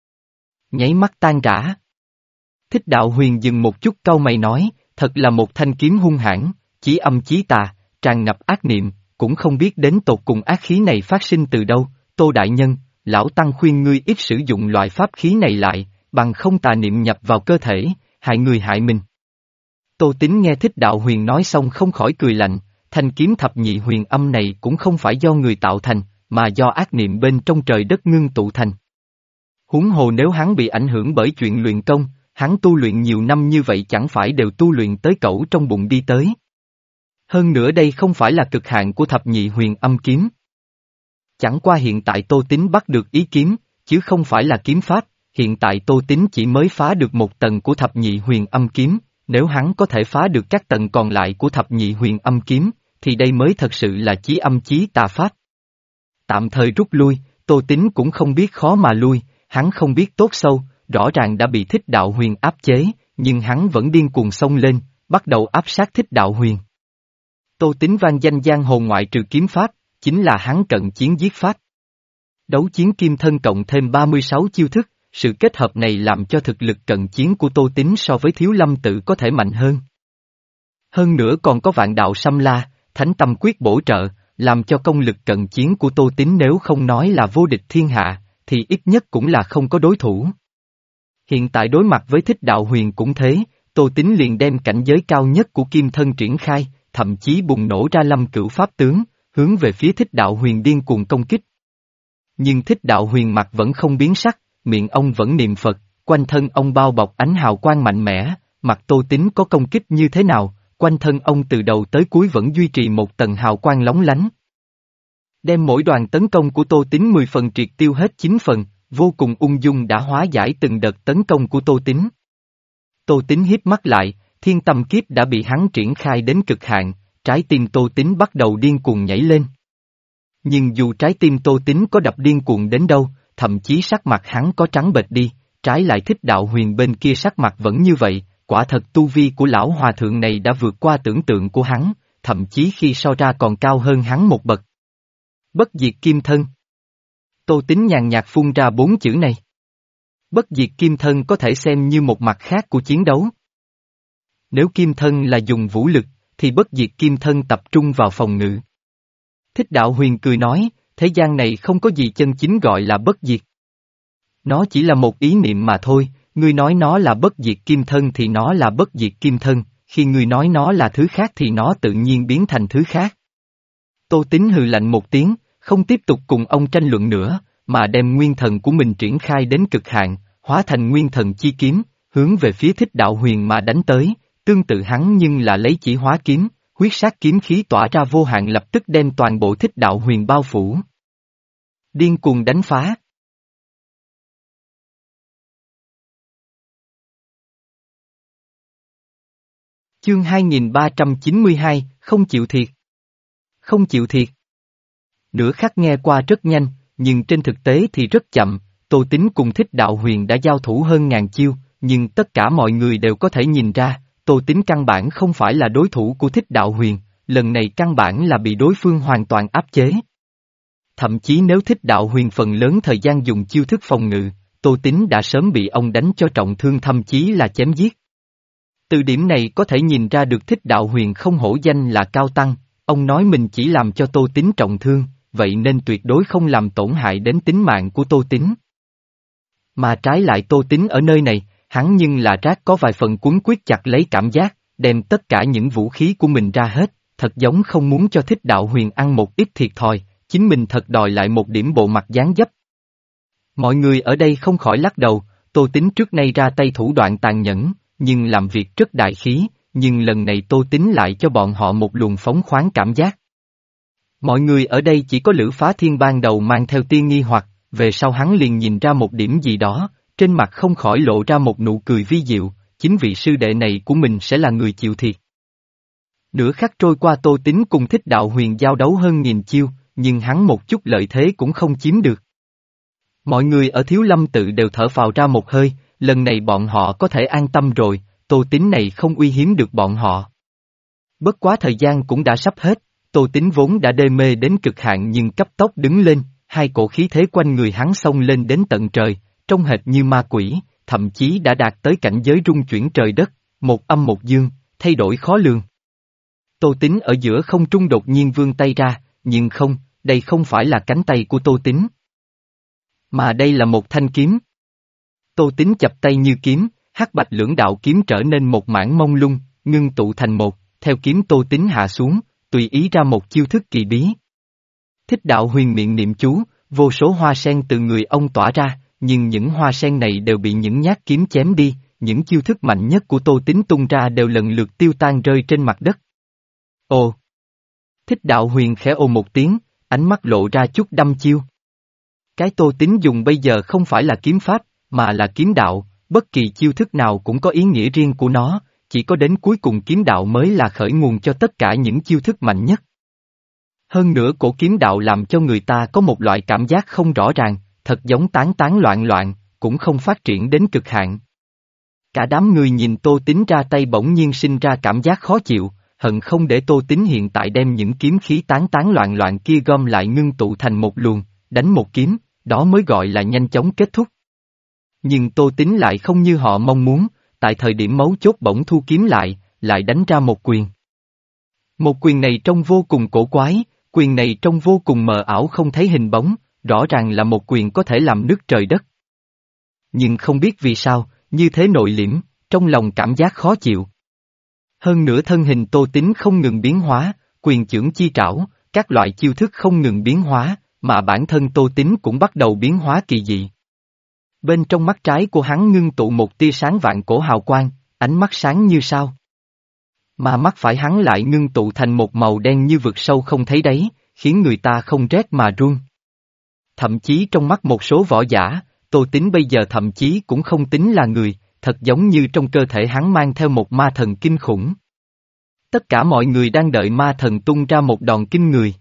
Nháy mắt tan rã. Thích Đạo Huyền dừng một chút cau mày nói, thật là một thanh kiếm hung hãn, chí âm chí tà, tràn ngập ác niệm, cũng không biết đến tột cùng ác khí này phát sinh từ đâu. Tô Đại Nhân, lão Tăng khuyên ngươi ít sử dụng loại pháp khí này lại, bằng không tà niệm nhập vào cơ thể, hại người hại mình. Tô Tín nghe Thích Đạo Huyền nói xong không khỏi cười lạnh, thanh kiếm thập nhị huyền âm này cũng không phải do người tạo thành, mà do ác niệm bên trong trời đất ngưng tụ thành. Huống hồ nếu hắn bị ảnh hưởng bởi chuyện luyện công, hắn tu luyện nhiều năm như vậy chẳng phải đều tu luyện tới cẩu trong bụng đi tới. Hơn nữa đây không phải là cực hạn của thập nhị huyền âm kiếm. Chẳng qua hiện tại Tô Tín bắt được ý kiếm, chứ không phải là kiếm pháp, hiện tại Tô Tín chỉ mới phá được một tầng của thập nhị huyền âm kiếm, nếu hắn có thể phá được các tầng còn lại của thập nhị huyền âm kiếm, thì đây mới thật sự là chí âm chí tà pháp. Tạm thời rút lui, Tô Tín cũng không biết khó mà lui, hắn không biết tốt sâu, rõ ràng đã bị Thích Đạo Huyền áp chế, nhưng hắn vẫn điên cuồng xông lên, bắt đầu áp sát Thích Đạo Huyền. Tô Tín vang danh giang hồ ngoại trừ kiếm pháp, chính là hắn cận chiến giết pháp. Đấu chiến kim thân cộng thêm ba mươi sáu chiêu thức, sự kết hợp này làm cho thực lực cận chiến của Tô Tín so với Thiếu Lâm Tự có thể mạnh hơn. Hơn nữa còn có vạn đạo xâm la, thánh tâm quyết bổ trợ, làm cho công lực cận chiến của Tô Tín nếu không nói là vô địch thiên hạ, thì ít nhất cũng là không có đối thủ. Hiện tại đối mặt với Thích Đạo Huyền cũng thế, Tô Tín liền đem cảnh giới cao nhất của kim thân triển khai, thậm chí bùng nổ ra lâm cửu pháp tướng, hướng về phía Thích Đạo Huyền điên cuồng công kích. Nhưng Thích Đạo Huyền mặt vẫn không biến sắc, miệng ông vẫn niệm Phật, quanh thân ông bao bọc ánh hào quang mạnh mẽ, mặt Tô Tín có công kích như thế nào, quanh thân ông từ đầu tới cuối vẫn duy trì một tầng hào quang lóng lánh. Đem mỗi đoàn tấn công của Tô Tín mười phần triệt tiêu hết chín phần, vô cùng ung dung đã hóa giải từng đợt tấn công của Tô Tín. Tô Tín híp mắt lại, thiên tâm kiếp đã bị hắn triển khai đến cực hạn, trái tim Tô Tín bắt đầu điên cuồng nhảy lên. Nhưng dù trái tim Tô Tín có đập điên cuồng đến đâu, thậm chí sắc mặt hắn có trắng bệch đi, trái lại Thích Đạo Huyền bên kia sắc mặt vẫn như vậy, quả thật tu vi của lão hòa thượng này đã vượt qua tưởng tượng của hắn, thậm chí khi so ra còn cao hơn hắn một bậc. Bất diệt kim thân. Tô Tín nhàn nhạt phun ra bốn chữ này. Bất diệt kim thân có thể xem như một mặt khác của chiến đấu. Nếu kim thân là dùng vũ lực, thì bất diệt kim thân tập trung vào phòng ngự. Thích Đạo Huyền cười nói, thế gian này không có gì chân chính gọi là bất diệt. Nó chỉ là một ý niệm mà thôi, ngươi nói nó là bất diệt kim thân thì nó là bất diệt kim thân, khi ngươi nói nó là thứ khác thì nó tự nhiên biến thành thứ khác. Tô Tín hừ lạnh một tiếng, không tiếp tục cùng ông tranh luận nữa, mà đem nguyên thần của mình triển khai đến cực hạn, hóa thành nguyên thần chi kiếm, hướng về phía Thích Đạo Huyền mà đánh tới, tương tự hắn nhưng là lấy chỉ hóa kiếm, huyết sát kiếm khí tỏa ra vô hạn lập tức đem toàn bộ Thích Đạo Huyền bao phủ. Điên cuồng đánh phá. Chương hai nghìn ba trăm chín mươi hai, không chịu thiệt. Không chịu thiệt. Nửa khắc nghe qua rất nhanh, nhưng trên thực tế thì rất chậm, Tô Tín cùng Thích Đạo Huyền đã giao thủ hơn ngàn chiêu, nhưng tất cả mọi người đều có thể nhìn ra, Tô Tín căn bản không phải là đối thủ của Thích Đạo Huyền, lần này căn bản là bị đối phương hoàn toàn áp chế. Thậm chí nếu Thích Đạo Huyền phần lớn thời gian dùng chiêu thức phòng ngự, Tô Tín đã sớm bị ông đánh cho trọng thương thậm chí là chém giết. Từ điểm này có thể nhìn ra được Thích Đạo Huyền không hổ danh là cao tăng, ông nói mình chỉ làm cho Tô Tín trọng thương, vậy nên tuyệt đối không làm tổn hại đến tính mạng của Tô Tín. Mà trái lại Tô Tín ở nơi này, hắn nhưng là rác có vài phần quấn quyết chặt lấy cảm giác, đem tất cả những vũ khí của mình ra hết, thật giống không muốn cho Thích Đạo Huyền ăn một ít thiệt thòi, chính mình thật đòi lại một điểm bộ mặt dáng dấp. Mọi người ở đây không khỏi lắc đầu, Tô Tín trước nay ra tay thủ đoạn tàn nhẫn, nhưng làm việc rất đại khí, nhưng lần này Tô Tín lại cho bọn họ một luồng phóng khoáng cảm giác. Mọi người ở đây chỉ có Lữ Phá Thiên ban đầu mang theo tia nghi hoặc, về sau hắn liền nhìn ra một điểm gì đó, trên mặt không khỏi lộ ra một nụ cười vi diệu, chính vị sư đệ này của mình sẽ là người chịu thiệt. Nửa khắc trôi qua Tô Tín cùng Thích Đạo Huyền giao đấu hơn nghìn chiêu, nhưng hắn một chút lợi thế cũng không chiếm được. Mọi người ở Thiếu Lâm tự đều thở phào ra một hơi, lần này bọn họ có thể an tâm rồi, Tô Tín này không uy hiếp được bọn họ. Bất quá thời gian cũng đã sắp hết, Tô Tín vốn đã đê mê đến cực hạn nhưng cấp tốc đứng lên, hai cổ khí thế quanh người hắn xông lên đến tận trời, trông hệt như ma quỷ, thậm chí đã đạt tới cảnh giới rung chuyển trời đất, một âm một dương, thay đổi khó lường. Tô Tín ở giữa không trung đột nhiên vươn tay ra, nhưng không, đây không phải là cánh tay của Tô Tín. Mà đây là một thanh kiếm. Tô Tín chập tay như kiếm, hắc bạch lưỡng đạo kiếm trở nên một mảng mông lung, ngưng tụ thành một, theo kiếm Tô Tín hạ xuống, tùy ý ra một chiêu thức kỳ bí. Thích Đạo Huyền miệng niệm chú, vô số hoa sen từ người ông tỏa ra, nhưng những hoa sen này đều bị những nhát kiếm chém đi, những chiêu thức mạnh nhất của Tô Tín tung ra đều lần lượt tiêu tan rơi trên mặt đất. Ồ! Thích Đạo Huyền khẽ ồ một tiếng, ánh mắt lộ ra chút đăm chiêu. Cái Tô Tín dùng bây giờ không phải là kiếm pháp, mà là kiếm đạo, bất kỳ chiêu thức nào cũng có ý nghĩa riêng của nó, chỉ có đến cuối cùng kiếm đạo mới là khởi nguồn cho tất cả những chiêu thức mạnh nhất. Hơn nữa cổ kiếm đạo làm cho người ta có một loại cảm giác không rõ ràng, thật giống tán tán loạn loạn, cũng không phát triển đến cực hạn. Cả đám người nhìn Tô Tín ra tay bỗng nhiên sinh ra cảm giác khó chịu, hận không để Tô Tín hiện tại đem những kiếm khí tán tán loạn loạn kia gom lại ngưng tụ thành một luồng, đánh một kiếm, đó mới gọi là nhanh chóng kết thúc. Nhưng Tô Tín lại không như họ mong muốn, tại thời điểm mấu chốt bỗng thu kiếm lại, lại đánh ra một quyền. Một quyền này trông vô cùng cổ quái, quyền này trông vô cùng mờ ảo không thấy hình bóng, rõ ràng là một quyền có thể làm nứt trời đất. Nhưng không biết vì sao, như thế nội liễm, trong lòng cảm giác khó chịu. Hơn nữa thân hình Tô Tín không ngừng biến hóa, quyền chưởng chi trảo, các loại chiêu thức không ngừng biến hóa, mà bản thân Tô Tín cũng bắt đầu biến hóa kỳ dị. Bên trong mắt trái của hắn ngưng tụ một tia sáng vạn cổ hào quang, ánh mắt sáng như sao. Mà mắt phải hắn lại ngưng tụ thành một màu đen như vực sâu không thấy đáy, khiến người ta không rét mà run. Thậm chí trong mắt một số võ giả, Tô Tín bây giờ thậm chí cũng không tính là người, thật giống như trong cơ thể hắn mang theo một ma thần kinh khủng. Tất cả mọi người đang đợi ma thần tung ra một đòn kinh người.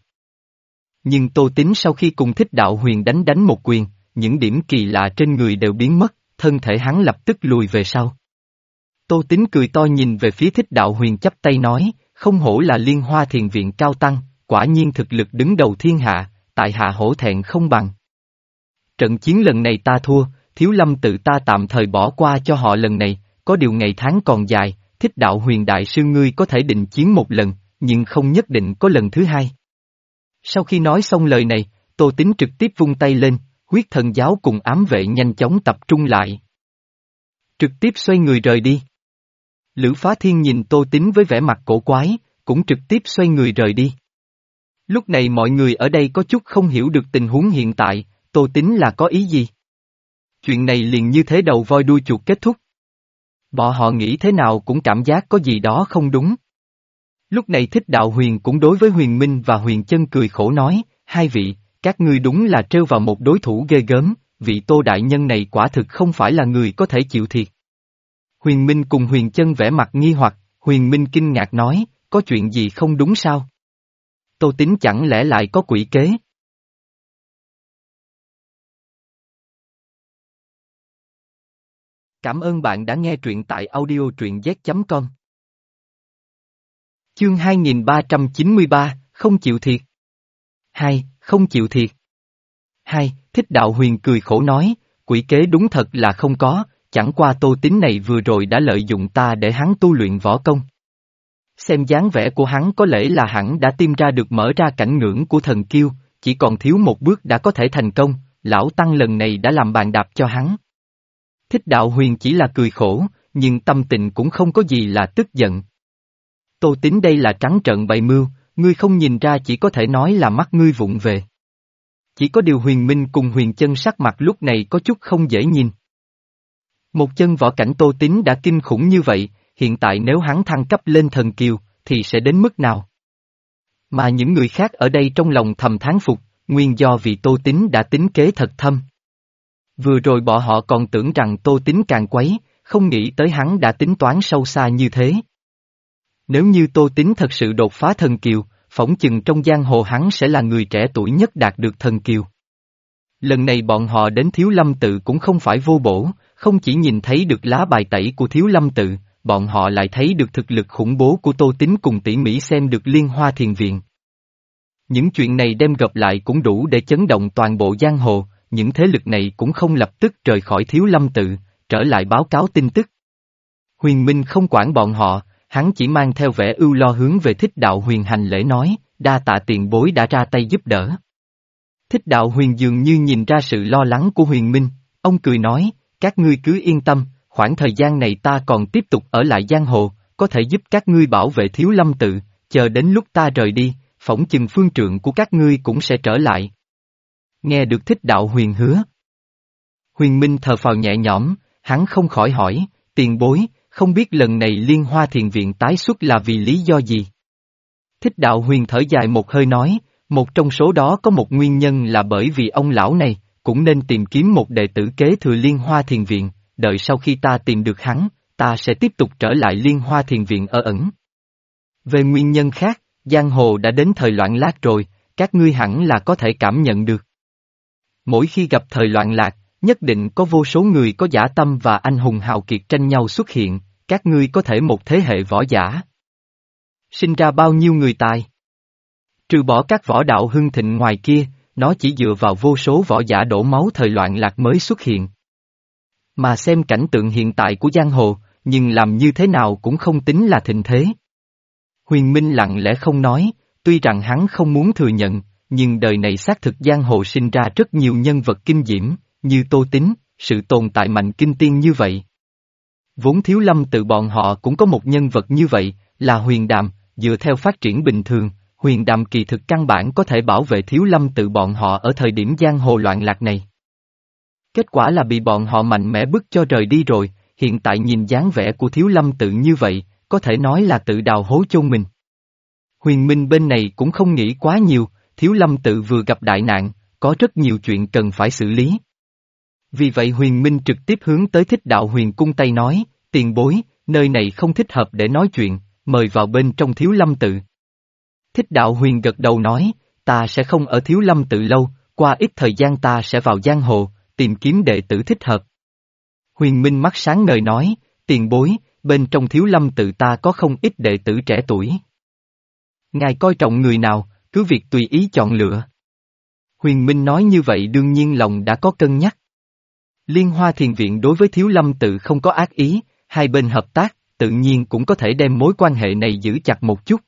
Nhưng Tô Tín sau khi cùng Thích Đạo Huyền đánh đánh một quyền, những điểm kỳ lạ trên người đều biến mất, thân thể hắn lập tức lùi về sau. Tô Tín cười to nhìn về phía Thích Đạo Huyền chắp tay nói, không hổ là Liên Hoa Thiền Viện cao tăng, quả nhiên thực lực đứng đầu thiên hạ, tại hạ hổ thẹn không bằng. Trận chiến lần này ta thua, Thiếu Lâm tự ta tạm thời bỏ qua cho họ lần này, có điều ngày tháng còn dài, Thích Đạo Huyền đại sư ngươi có thể định chiến một lần, nhưng không nhất định có lần thứ hai. Sau khi nói xong lời này, Tô Tín trực tiếp vung tay lên, huyết thần giáo cùng ám vệ nhanh chóng tập trung lại. Trực tiếp xoay người rời đi. Lữ Phá Thiên nhìn Tô Tín với vẻ mặt cổ quái, cũng trực tiếp xoay người rời đi. Lúc này mọi người ở đây có chút không hiểu được tình huống hiện tại, Tô Tín là có ý gì? Chuyện này liền như thế đầu voi đuôi chuột kết thúc. Bọn họ nghĩ thế nào cũng cảm giác có gì đó không đúng. Lúc này Thích Đạo Huyền cũng đối với Huyền Minh và Huyền Chân cười khổ nói, hai vị, các ngươi đúng là trêu vào một đối thủ ghê gớm, vị Tô đại nhân này quả thực không phải là người có thể chịu thiệt. Huyền Minh cùng Huyền Chân vẻ mặt nghi hoặc, Huyền Minh kinh ngạc nói, có chuyện gì không đúng sao? Tô Tín chẳng lẽ lại có quỷ kế? Cảm ơn bạn đã nghe truyện tại audio truyện z chấm com. Chương hai nghìn ba trăm chín mươi ba, không chịu thiệt. Hai, không chịu thiệt. Hai, Thích Đạo Huyền cười khổ nói, quỷ kế đúng thật là không có, chẳng qua Tô Tín này vừa rồi đã lợi dụng ta để hắn tu luyện võ công. Xem dáng vẻ của hắn có lẽ là hẳn đã tìm ra được mở ra cảnh ngưỡng của thần kiêu, chỉ còn thiếu một bước đã có thể thành công, lão tăng lần này đã làm bàn đạp cho hắn. Thích Đạo Huyền chỉ là cười khổ, nhưng tâm tình cũng không có gì là tức giận. Tô Tín đây là trắng trợn bày mưu, ngươi không nhìn ra chỉ có thể nói là mắt ngươi vụng về. Chỉ có điều Huyền Minh cùng Huyền Chân sắc mặt lúc này có chút không dễ nhìn. Một chân võ cảnh Tô Tín đã kinh khủng như vậy, hiện tại nếu hắn thăng cấp lên thần kiều, thì sẽ đến mức nào? Mà những người khác ở đây trong lòng thầm thán phục, nguyên do vì Tô Tín đã tính kế thật thâm. Vừa rồi bọn họ còn tưởng rằng Tô Tín càng quấy, không nghĩ tới hắn đã tính toán sâu xa như thế. Nếu như Tô Tín thật sự đột phá thần kiều, phỏng chừng trong giang hồ hắn sẽ là người trẻ tuổi nhất đạt được thần kiều. Lần này bọn họ đến Thiếu Lâm Tự cũng không phải vô bổ, không chỉ nhìn thấy được lá bài tẩy của Thiếu Lâm Tự, bọn họ lại thấy được thực lực khủng bố của Tô Tín cùng tỉ mỉ xem được Liên Hoa Thiền Viện. Những chuyện này đem gặp lại cũng đủ để chấn động toàn bộ giang hồ, những thế lực này cũng không lập tức rời khỏi Thiếu Lâm Tự, trở lại báo cáo tin tức. Huyền Minh không quản bọn họ, hắn chỉ mang theo vẻ ưu lo hướng về Thích Đạo Huyền hành lễ nói, đa tạ tiền bối đã ra tay giúp đỡ. Thích Đạo Huyền dường như nhìn ra sự lo lắng của Huyền Minh, ông cười nói, các ngươi cứ yên tâm, khoảng thời gian này ta còn tiếp tục ở lại giang hồ, có thể giúp các ngươi bảo vệ Thiếu Lâm Tự, chờ đến lúc ta rời đi, phỏng chừng phương trượng của các ngươi cũng sẽ trở lại. Nghe được Thích Đạo Huyền hứa. Huyền Minh thở phào nhẹ nhõm, hắn không khỏi hỏi, tiền bối, không biết lần này Liên Hoa Thiền Viện tái xuất là vì lý do gì? Thích Đạo Huyền thở dài một hơi nói, một trong số đó có một nguyên nhân là bởi vì ông lão này, cũng nên tìm kiếm một đệ tử kế thừa Liên Hoa Thiền Viện, đợi sau khi ta tìm được hắn, ta sẽ tiếp tục trở lại Liên Hoa Thiền Viện ở ẩn. Về nguyên nhân khác, giang hồ đã đến thời loạn lạc rồi, các ngươi hẳn là có thể cảm nhận được. Mỗi khi gặp thời loạn lạc, nhất định có vô số người có dã tâm và anh hùng hào kiệt tranh nhau xuất hiện, các ngươi có thể một thế hệ võ giả. Sinh ra bao nhiêu người tài? Trừ bỏ các võ đạo hưng thịnh ngoài kia, nó chỉ dựa vào vô số võ giả đổ máu thời loạn lạc mới xuất hiện. Mà xem cảnh tượng hiện tại của giang hồ, nhưng làm như thế nào cũng không tính là thịnh thế. Huyền Minh lặng lẽ không nói, tuy rằng hắn không muốn thừa nhận, nhưng đời này xác thực giang hồ sinh ra rất nhiều nhân vật kinh diễm, như Tô Tín, sự tồn tại mạnh kinh tiên như vậy. Vốn Thiếu Lâm Tự bọn họ cũng có một nhân vật như vậy, là Huyền Đàm, dựa theo phát triển bình thường, Huyền Đàm kỳ thực căn bản có thể bảo vệ Thiếu Lâm Tự bọn họ ở thời điểm giang hồ loạn lạc này. Kết quả là bị bọn họ mạnh mẽ bức cho rời đi rồi, hiện tại nhìn dáng vẻ của Thiếu Lâm Tự như vậy, có thể nói là tự đào hố chôn mình. Huyền Minh bên này cũng không nghĩ quá nhiều, Thiếu Lâm Tự vừa gặp đại nạn, có rất nhiều chuyện cần phải xử lý. Vì vậy Huyền Minh trực tiếp hướng tới Thích Đạo Huyền cung tay nói, tiền bối, nơi này không thích hợp để nói chuyện, mời vào bên trong Thiếu Lâm Tự. Thích Đạo Huyền gật đầu nói, ta sẽ không ở Thiếu Lâm Tự lâu, qua ít thời gian ta sẽ vào giang hồ, tìm kiếm đệ tử thích hợp. Huyền Minh mắt sáng ngời nói, tiền bối, bên trong Thiếu Lâm Tự ta có không ít đệ tử trẻ tuổi. Ngài coi trọng người nào, cứ việc tùy ý chọn lựa. Huyền Minh nói như vậy đương nhiên lòng đã có cân nhắc. Liên Hoa Thiền Viện đối với Thiếu Lâm Tự không có ác ý, hai bên hợp tác, tự nhiên cũng có thể đem mối quan hệ này giữ chặt một chút.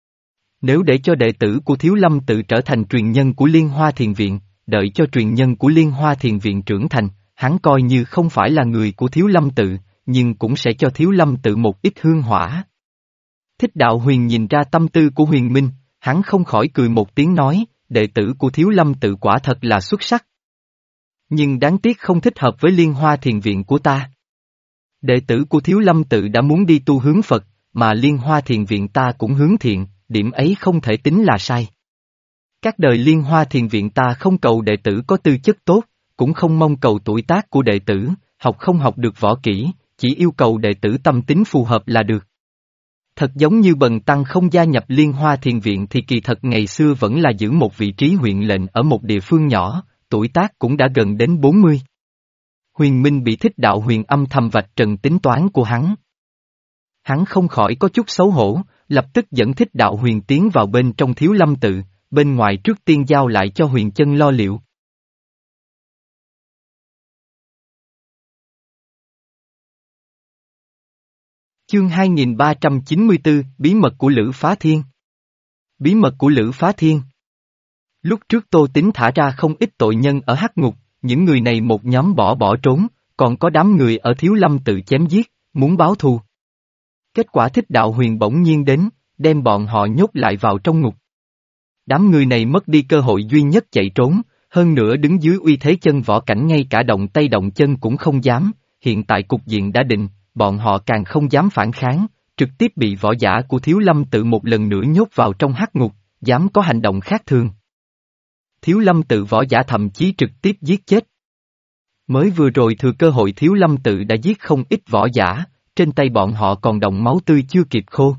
Nếu để cho đệ tử của Thiếu Lâm Tự trở thành truyền nhân của Liên Hoa Thiền Viện, đợi cho truyền nhân của Liên Hoa Thiền Viện trưởng thành, hắn coi như không phải là người của Thiếu Lâm Tự, nhưng cũng sẽ cho Thiếu Lâm Tự một ít hương hỏa. Thích Đạo Huyền nhìn ra tâm tư của Huyền Minh, hắn không khỏi cười một tiếng nói, đệ tử của Thiếu Lâm Tự quả thật là xuất sắc. Nhưng đáng tiếc không thích hợp với Liên Hoa Thiền Viện của ta. Đệ tử của Thiếu Lâm Tự đã muốn đi tu hướng Phật, mà Liên Hoa Thiền Viện ta cũng hướng thiện, điểm ấy không thể tính là sai. Các đời Liên Hoa Thiền Viện ta không cầu đệ tử có tư chất tốt, cũng không mong cầu tuổi tác của đệ tử, học không học được võ kỹ, chỉ yêu cầu đệ tử tâm tính phù hợp là được. Thật giống như Bần Tăng không gia nhập Liên Hoa Thiền Viện thì kỳ thật ngày xưa vẫn là giữ một vị trí huyện lệnh ở một địa phương nhỏ, tuổi tác cũng đã gần đến bốn mươi. Huyền Minh bị Thích Đạo Huyền âm thầm vạch trần tính toán của hắn. Hắn không khỏi có chút xấu hổ, lập tức dẫn Thích Đạo Huyền tiến vào bên trong Thiếu Lâm Tự, bên ngoài trước tiên giao lại cho Huyền Chân lo liệu. Chương hai nghìn ba trăm chín mươi tư, Bí mật của Lữ Phá Thiên. Bí mật của Lữ Phá Thiên. Lúc trước Tô Tín thả ra không ít tội nhân ở hắc ngục, những người này một nhóm bỏ bỏ trốn, còn có đám người ở Thiếu Lâm Tự chém giết, muốn báo thù. Kết quả Thích Đạo Huyền bỗng nhiên đến, đem bọn họ nhốt lại vào trong ngục. Đám người này mất đi cơ hội duy nhất chạy trốn, hơn nữa đứng dưới uy thế chân võ cảnh ngay cả động tay động chân cũng không dám, hiện tại cục diện đã định, bọn họ càng không dám phản kháng, trực tiếp bị võ giả của Thiếu Lâm Tự một lần nữa nhốt vào trong hắc ngục, dám có hành động khác thường. Thiếu Lâm Tự võ giả thậm chí trực tiếp giết chết. Mới vừa rồi thừa cơ hội Thiếu Lâm Tự đã giết không ít võ giả, trên tay bọn họ còn đọng máu tươi chưa kịp khô.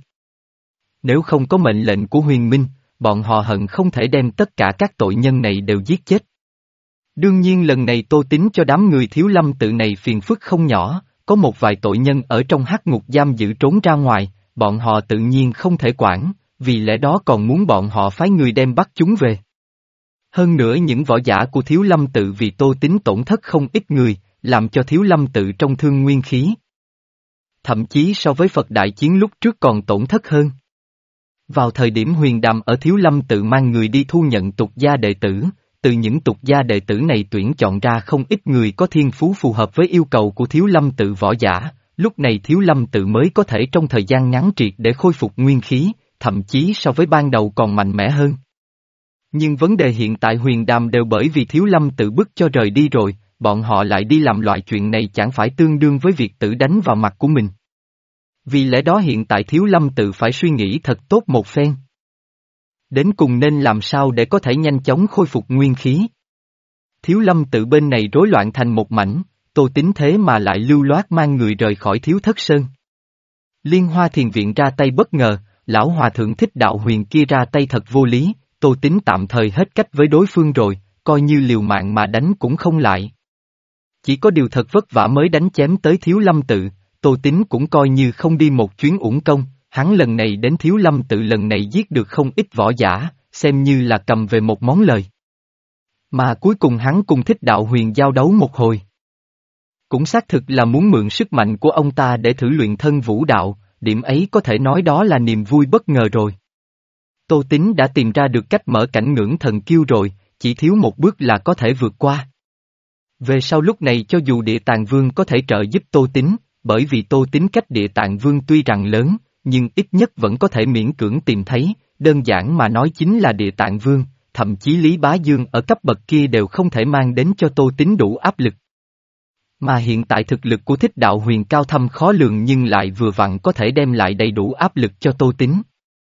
Nếu không có mệnh lệnh của Huyền Minh, bọn họ hận không thể đem tất cả các tội nhân này đều giết chết. Đương nhiên lần này Tô Tín cho đám người Thiếu Lâm Tự này phiền phức không nhỏ, có một vài tội nhân ở trong hắc ngục giam giữ trốn ra ngoài, bọn họ tự nhiên không thể quản, vì lẽ đó còn muốn bọn họ phái người đem bắt chúng về. Hơn nữa những võ giả của Thiếu Lâm Tự vì Tô Tín tổn thất không ít người, làm cho Thiếu Lâm Tự trong thương nguyên khí. Thậm chí so với Phật Đại Chiến lúc trước còn tổn thất hơn. Vào thời điểm Huyền Đàm ở Thiếu Lâm Tự mang người đi thu nhận tục gia đệ tử, từ những tục gia đệ tử này tuyển chọn ra không ít người có thiên phú phù hợp với yêu cầu của Thiếu Lâm Tự võ giả, lúc này Thiếu Lâm Tự mới có thể trong thời gian ngắn triệt để khôi phục nguyên khí, thậm chí so với ban đầu còn mạnh mẽ hơn. Nhưng vấn đề hiện tại Huyền Đàm đều bởi vì Thiếu Lâm Tự bức cho rời đi rồi, bọn họ lại đi làm loại chuyện này chẳng phải tương đương với việc tự đánh vào mặt của mình. Vì lẽ đó hiện tại Thiếu Lâm Tự phải suy nghĩ thật tốt một phen. Đến cùng nên làm sao để có thể nhanh chóng khôi phục nguyên khí. Thiếu Lâm Tự bên này rối loạn thành một mảnh, Tô Tín thế mà lại lưu loát mang người rời khỏi Thiếu Thất Sơn. Liên Hoa Thiền Viện ra tay bất ngờ, lão hòa thượng Thích Đạo Huyền kia ra tay thật vô lý, Tô Tín tạm thời hết cách với đối phương rồi, coi như liều mạng mà đánh cũng không lại. Chỉ có điều thật vất vả mới đánh chém tới Thiếu Lâm Tự, Tô Tín cũng coi như không đi một chuyến uổng công, hắn lần này đến Thiếu Lâm Tự lần này giết được không ít võ giả, xem như là cầm về một món lời. Mà cuối cùng hắn cùng Thích Đạo Huyền giao đấu một hồi. Cũng xác thực là muốn mượn sức mạnh của ông ta để thử luyện thân vũ đạo, điểm ấy có thể nói đó là niềm vui bất ngờ rồi. Tô Tín đã tìm ra được cách mở cảnh ngưỡng thần kiêu rồi, chỉ thiếu một bước là có thể vượt qua. Về sau lúc này cho dù Địa Tạng Vương có thể trợ giúp Tô Tín, bởi vì Tô Tín cách Địa Tạng Vương tuy rằng lớn, nhưng ít nhất vẫn có thể miễn cưỡng tìm thấy, đơn giản mà nói chính là Địa Tạng Vương, thậm chí Lý Bá Dương ở cấp bậc kia đều không thể mang đến cho Tô Tín đủ áp lực. Mà hiện tại thực lực của Thích Đạo Huyền cao thâm khó lường nhưng lại vừa vặn có thể đem lại đầy đủ áp lực cho Tô Tín.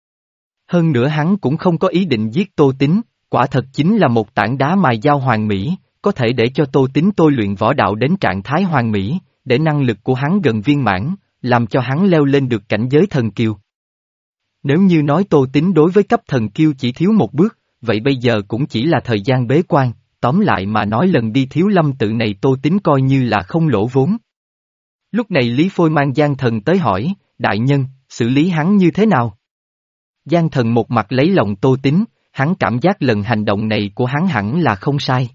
Hơn nữa hắn cũng không có ý định giết Tô Tín, quả thật chính là một tảng đá mài dao hoàn mỹ, có thể để cho Tô Tín tôi luyện võ đạo đến trạng thái hoàn mỹ, để năng lực của hắn gần viên mãn, làm cho hắn leo lên được cảnh giới thần kiều. Nếu như nói Tô Tín đối với cấp thần kiêu chỉ thiếu một bước, vậy bây giờ cũng chỉ là thời gian bế quan, tóm lại mà nói lần đi Thiếu Lâm Tự này Tô Tín coi như là không lỗ vốn. Lúc này Lý Phôi mang Giang Thần tới hỏi, đại nhân, xử lý hắn như thế nào? Giang Thần một mặt lấy lòng Tô Tín, hắn cảm giác lần hành động này của hắn hẳn là không sai.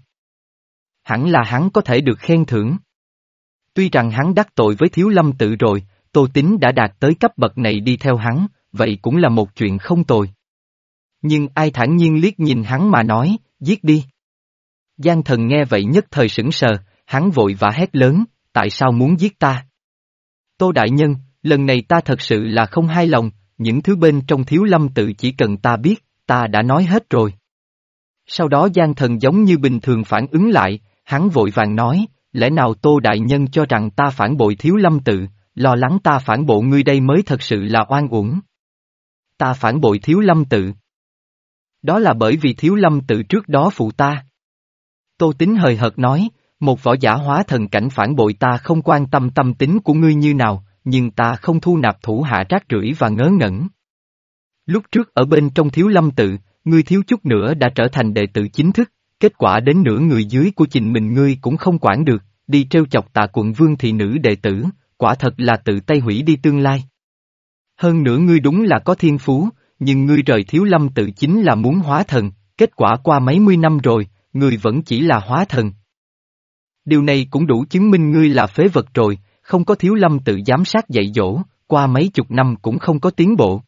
Hẳn là hắn có thể được khen thưởng. Tuy rằng hắn đắc tội với Thiếu Lâm Tự rồi, Tô Tín đã đạt tới cấp bậc này đi theo hắn, vậy cũng là một chuyện không tồi. Nhưng ai thản nhiên liếc nhìn hắn mà nói, giết đi. Giang Thần nghe vậy nhất thời sững sờ, hắn vội vã hét lớn, tại sao muốn giết ta? Tô đại nhân, lần này ta thật sự là không hài lòng, những thứ bên trong Thiếu Lâm Tự chỉ cần ta biết, ta đã nói hết rồi. Sau đó Giang Thần giống như bình thường phản ứng lại, Hắn vội vàng nói, lẽ nào Tô Đại Nhân cho rằng ta phản bội Thiếu Lâm tự, lo lắng ta phản bội ngươi đây mới thật sự là oan uổng. Ta phản bội Thiếu Lâm tự. Đó là bởi vì Thiếu Lâm tự trước đó phụ ta. Tô Tín hời hợt nói, một võ giả hóa thần cảnh phản bội ta không quan tâm tâm tính của ngươi như nào, nhưng ta không thu nạp thủ hạ rác rưởi và ngớ ngẩn. Lúc trước ở bên trong Thiếu Lâm tự, ngươi thiếu chút nữa đã trở thành đệ tử chính thức, kết quả đến nửa người dưới của trình mình ngươi cũng không quản được, đi trêu chọc Tạ quận vương thị nữ đệ tử, quả thật là tự tay hủy đi tương lai. Hơn nữa ngươi đúng là có thiên phú, nhưng ngươi rời Thiếu Lâm tự chính là muốn hóa thần, kết quả qua mấy mươi năm rồi, ngươi vẫn chỉ là hóa thần. Điều này cũng đủ chứng minh ngươi là phế vật rồi, không có Thiếu Lâm tự giám sát dạy dỗ, qua mấy chục năm cũng không có tiến bộ.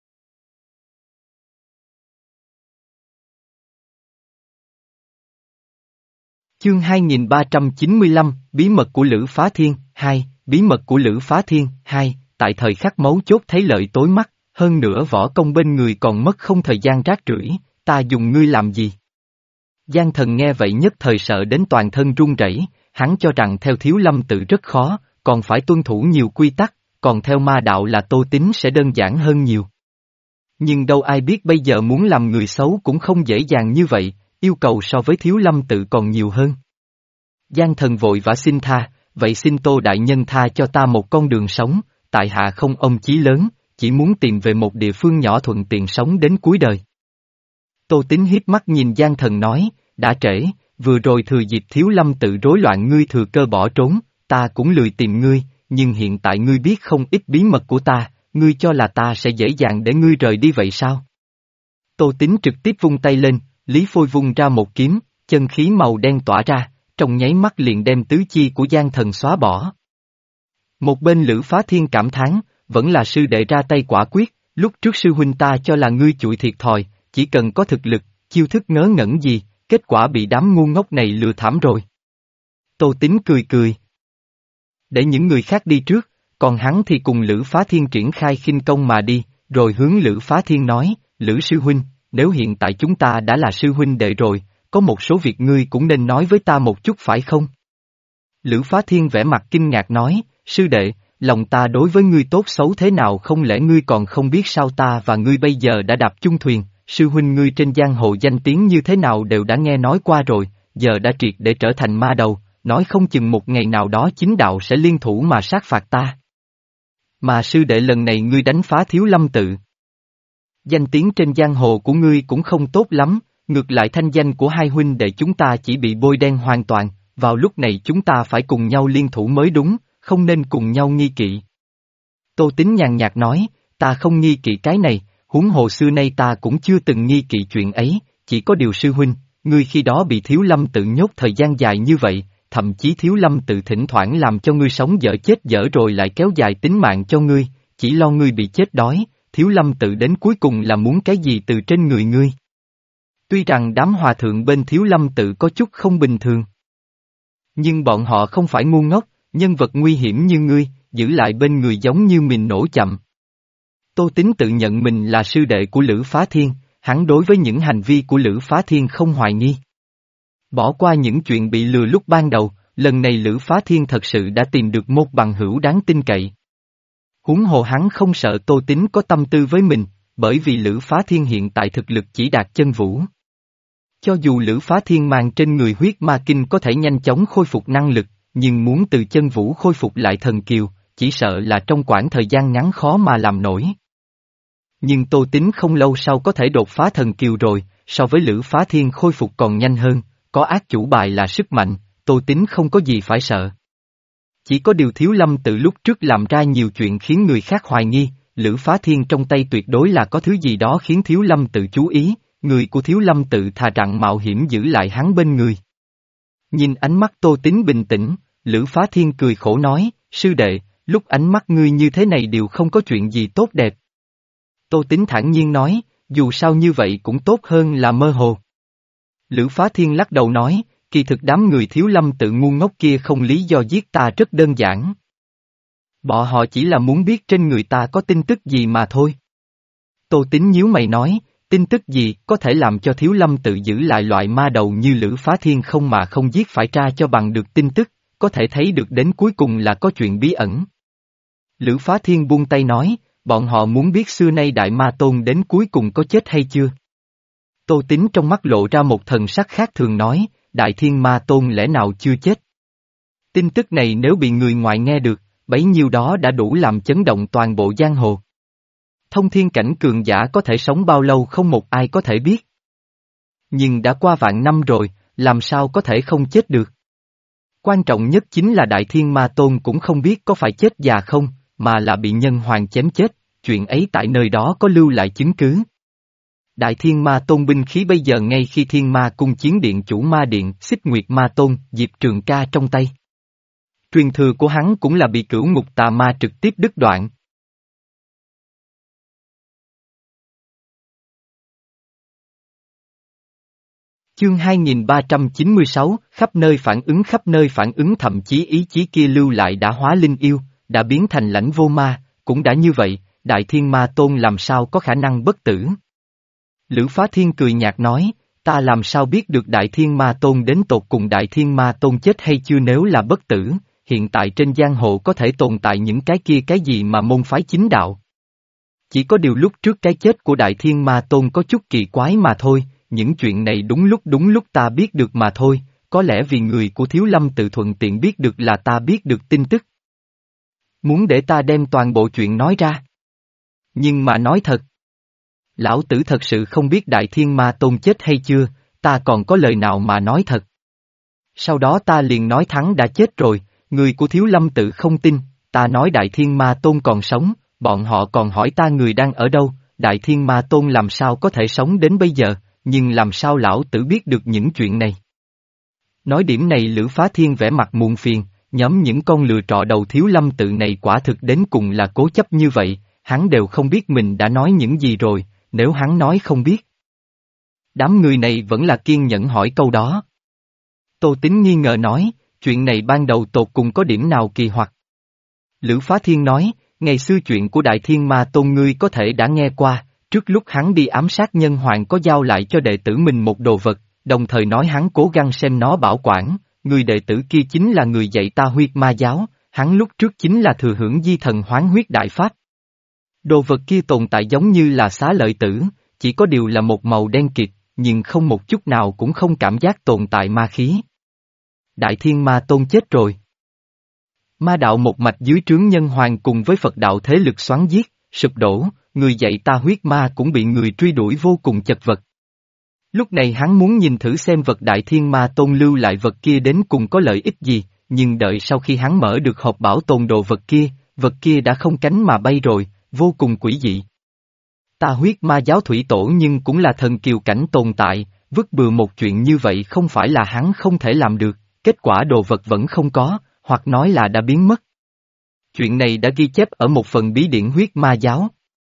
Chương hai nghìn ba trăm chín mươi lăm, Bí mật của Lữ Phá Thiên, hai, Bí mật của Lữ Phá Thiên, hai, tại thời khắc mấu chốt thấy lợi tối mắt, hơn nữa võ công bên người còn mất không thời gian rác rưởi, ta dùng ngươi làm gì? Giang Thần nghe vậy nhất thời sợ đến toàn thân run rẩy, hắn cho rằng theo Thiếu Lâm tự rất khó, còn phải tuân thủ nhiều quy tắc, còn theo ma đạo là Tô Tín sẽ đơn giản hơn nhiều. Nhưng đâu ai biết bây giờ muốn làm người xấu cũng không dễ dàng như vậy, yêu cầu so với Thiếu Lâm tự còn nhiều hơn. Giang Thần vội vã xin tha, vậy xin Tô Đại Nhân tha cho ta một con đường sống, tại hạ không ông chí lớn, chỉ muốn tìm về một địa phương nhỏ thuận tiện sống đến cuối đời. Tô Tín hiếp mắt nhìn Giang Thần nói, đã trễ, vừa rồi thừa dịp Thiếu Lâm tự rối loạn ngươi thừa cơ bỏ trốn, ta cũng lười tìm ngươi, nhưng hiện tại ngươi biết không ít bí mật của ta, ngươi cho là ta sẽ dễ dàng để ngươi rời đi vậy sao? Tô Tín trực tiếp vung tay lên, Lý Phôi vung ra một kiếm, chân khí màu đen tỏa ra, trong nháy mắt liền đem tứ chi của Giang Thần xóa bỏ. Một bên Lữ Phá Thiên cảm thán, vẫn là sư đệ ra tay quả quyết, lúc trước sư huynh ta cho là ngươi chịu thiệt thòi, chỉ cần có thực lực, chiêu thức ngớ ngẩn gì, kết quả bị đám ngu ngốc này lừa thảm rồi. Tô Tín cười cười. Để những người khác đi trước, còn hắn thì cùng Lữ Phá Thiên triển khai khinh công mà đi, rồi hướng Lữ Phá Thiên nói, Lữ sư huynh, nếu hiện tại chúng ta đã là sư huynh đệ rồi, có một số việc ngươi cũng nên nói với ta một chút phải không? Lữ Phá Thiên vẻ mặt kinh ngạc nói, sư đệ, lòng ta đối với ngươi tốt xấu thế nào không lẽ ngươi còn không biết sao ta và ngươi bây giờ đã đạp chung thuyền, sư huynh ngươi trên giang hồ danh tiếng như thế nào đều đã nghe nói qua rồi, giờ đã triệt để trở thành ma đầu, nói không chừng một ngày nào đó chính đạo sẽ liên thủ mà sát phạt ta. Mà sư đệ lần này ngươi đánh phá Thiếu Lâm tự. Danh tiếng trên giang hồ của ngươi cũng không tốt lắm, ngược lại thanh danh của hai huynh đệ chúng ta chỉ bị bôi đen hoàn toàn, vào lúc này chúng ta phải cùng nhau liên thủ mới đúng, không nên cùng nhau nghi kỵ. Tô Tín nhàn nhạt nói, ta không nghi kỵ cái này, huống hồ xưa nay ta cũng chưa từng nghi kỵ chuyện ấy, chỉ có điều sư huynh, ngươi khi đó bị Thiếu Lâm tự nhốt thời gian dài như vậy, thậm chí Thiếu Lâm tự thỉnh thoảng làm cho ngươi sống dở chết dở rồi lại kéo dài tính mạng cho ngươi, chỉ lo ngươi bị chết đói, Thiếu Lâm tự đến cuối cùng là muốn cái gì từ trên người ngươi. Tuy rằng đám hòa thượng bên Thiếu Lâm tự có chút không bình thường, nhưng bọn họ không phải ngu ngốc, nhân vật nguy hiểm như ngươi, giữ lại bên người giống như mình nổ chậm. Tô Tín tự nhận mình là sư đệ của Lữ Phá Thiên, hắn đối với những hành vi của Lữ Phá Thiên không hoài nghi. Bỏ qua những chuyện bị lừa lúc ban đầu, lần này Lữ Phá Thiên thật sự đã tìm được một bằng hữu đáng tin cậy. Huống hồ hắn không sợ Tô Tín có tâm tư với mình, bởi vì Lữ Phá Thiên hiện tại thực lực chỉ đạt chân vũ. Cho dù Lữ Phá Thiên mang trên người huyết ma kinh có thể nhanh chóng khôi phục năng lực, nhưng muốn từ chân vũ khôi phục lại thần kiều, chỉ sợ là trong quãng thời gian ngắn khó mà làm nổi. Nhưng Tô Tín không lâu sau có thể đột phá thần kiều rồi, so với Lữ Phá Thiên khôi phục còn nhanh hơn, có ác chủ bài là sức mạnh, Tô Tín không có gì phải sợ. Chỉ có điều Thiếu Lâm tự lúc trước làm ra nhiều chuyện khiến người khác hoài nghi, Lữ Phá Thiên trong tay tuyệt đối là có thứ gì đó khiến Thiếu Lâm tự chú ý, người của Thiếu Lâm tự thà rằng mạo hiểm giữ lại hắn bên người. Nhìn ánh mắt Tô Tín bình tĩnh, Lữ Phá Thiên cười khổ nói, sư đệ, lúc ánh mắt ngươi như thế này đều không có chuyện gì tốt đẹp. Tô Tín thản nhiên nói, dù sao như vậy cũng tốt hơn là mơ hồ. Lữ Phá Thiên lắc đầu nói, kỳ thực đám người Thiếu Lâm tự ngu ngốc kia không lý do giết ta rất đơn giản. Bọn họ chỉ là muốn biết trên người ta có tin tức gì mà thôi. Tô Tín nhíu mày nói, tin Tin tức gì có thể làm cho Thiếu Lâm tự giữ lại loại ma đầu như Lữ Phá Thiên không mà không giết phải tra cho bằng được tin tức, có thể thấy được đến cuối cùng là có chuyện bí ẩn. Lữ Phá Thiên buông tay nói, bọn họ muốn biết xưa nay Đại Ma Tôn đến cuối cùng có chết hay chưa. Tô Tín trong mắt lộ ra một thần sắc khác thường nói, Đại Thiên Ma Tôn lẽ nào chưa chết. Tin tức này nếu bị người ngoài nghe được, bấy nhiêu đó đã đủ làm chấn động toàn bộ giang hồ. Thông thiên cảnh cường giả có thể sống bao lâu không một ai có thể biết. Nhưng đã qua vạn năm rồi, làm sao có thể không chết được. Quan trọng nhất chính là Đại Thiên Ma Tôn cũng không biết có phải chết già không, mà là bị nhân hoàng chém chết, chuyện ấy tại nơi đó có lưu lại chứng cứ. Đại Thiên Ma Tôn binh khí bây giờ ngay khi Thiên Ma Cung chiến điện chủ Ma Điện, Xích Nguyệt Ma Tôn, Diệp Trường Ca trong tay. Truyền thừa của hắn cũng là bị cửu ngục tà ma trực tiếp đứt đoạn. Chương hai nghìn ba trăm chín mươi sáu, khắp nơi phản ứng khắp nơi phản ứng thậm chí ý chí kia lưu lại đã hóa linh yêu, đã biến thành lãnh vô ma, cũng đã như vậy, Đại Thiên Ma Tôn làm sao có khả năng bất tử. Lữ Phá Thiên cười nhạt nói, ta làm sao biết được Đại Thiên Ma Tôn đến tột cùng Đại Thiên Ma Tôn chết hay chưa nếu là bất tử, hiện tại trên giang hồ có thể tồn tại những cái kia cái gì mà môn phái chính đạo. Chỉ có điều lúc trước cái chết của Đại Thiên Ma Tôn có chút kỳ quái mà thôi. Những chuyện này đúng lúc đúng lúc ta biết được mà thôi, có lẽ vì người của Thiếu Lâm tự thuận tiện biết được là ta biết được tin tức. Muốn để ta đem toàn bộ chuyện nói ra. Nhưng mà nói thật. Lão tử thật sự không biết Đại Thiên Ma Tôn chết hay chưa, ta còn có lời nào mà nói thật. Sau đó ta liền nói thắng đã chết rồi, người của Thiếu Lâm tự không tin, ta nói Đại Thiên Ma Tôn còn sống, bọn họ còn hỏi ta người đang ở đâu, Đại Thiên Ma Tôn làm sao có thể sống đến bây giờ. Nhưng làm sao lão tử biết được những chuyện này? Nói điểm này Lữ Phá Thiên vẻ mặt muộn phiền, nhóm những con lừa trọ đầu Thiếu Lâm tự này quả thực đến cùng là cố chấp như vậy, hắn đều không biết mình đã nói những gì rồi, nếu hắn nói không biết. Đám người này vẫn là kiên nhẫn hỏi câu đó. Tô Tín nghi ngờ nói, chuyện này ban đầu tột cùng có điểm nào kỳ hoặc. Lữ Phá Thiên nói, ngày xưa chuyện của Đại Thiên Ma Tôn ngươi có thể đã nghe qua. Trước lúc hắn đi ám sát nhân hoàng có giao lại cho đệ tử mình một đồ vật, đồng thời nói hắn cố gắng xem nó bảo quản, người đệ tử kia chính là người dạy ta huyết ma giáo, hắn lúc trước chính là thừa hưởng di thần hoán huyết đại pháp. Đồ vật kia tồn tại giống như là xá lợi tử, chỉ có điều là một màu đen kịt, nhưng không một chút nào cũng không cảm giác tồn tại ma khí. Đại Thiên Ma Tôn chết rồi. Ma đạo một mạch dưới trướng nhân hoàng cùng với Phật đạo thế lực xoắn giết, sụp đổ. Người dạy ta huyết ma cũng bị người truy đuổi vô cùng chật vật. Lúc này hắn muốn nhìn thử xem vật Đại Thiên Ma Tôn lưu lại vật kia đến cùng có lợi ích gì, nhưng đợi sau khi hắn mở được hộp bảo tồn đồ vật kia, vật kia đã không cánh mà bay rồi, vô cùng quỷ dị. Ta huyết ma giáo thủy tổ nhưng cũng là thần kiều cảnh tồn tại, vứt bừa một chuyện như vậy không phải là hắn không thể làm được, kết quả đồ vật vẫn không có, hoặc nói là đã biến mất. Chuyện này đã ghi chép ở một phần bí điển huyết ma giáo.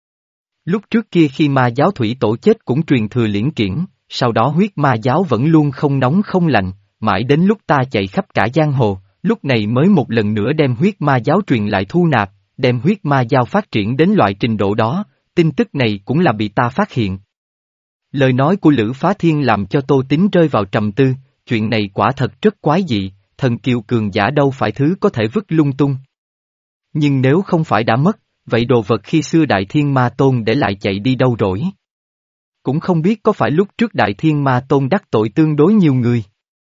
Lúc trước kia khi ma giáo thủy tổ chết cũng truyền thừa liễn kiển, sau đó huyết ma giáo vẫn luôn không nóng không lạnh, mãi đến lúc ta chạy khắp cả giang hồ, lúc này mới một lần nữa đem huyết ma giáo truyền lại thu nạp, đem huyết ma giáo phát triển đến loại trình độ đó, tin tức này cũng là bị ta phát hiện. Lời nói của Lữ Phá Thiên làm cho Tô Tín rơi vào trầm tư, chuyện này quả thật rất quái dị, thần kiều cường giả đâu phải thứ có thể vứt lung tung. Nhưng nếu không phải đã mất, vậy đồ vật khi xưa Đại Thiên Ma Tôn để lại chạy đi đâu rồi? Cũng không biết có phải lúc trước Đại Thiên Ma Tôn đắc tội tương đối nhiều người.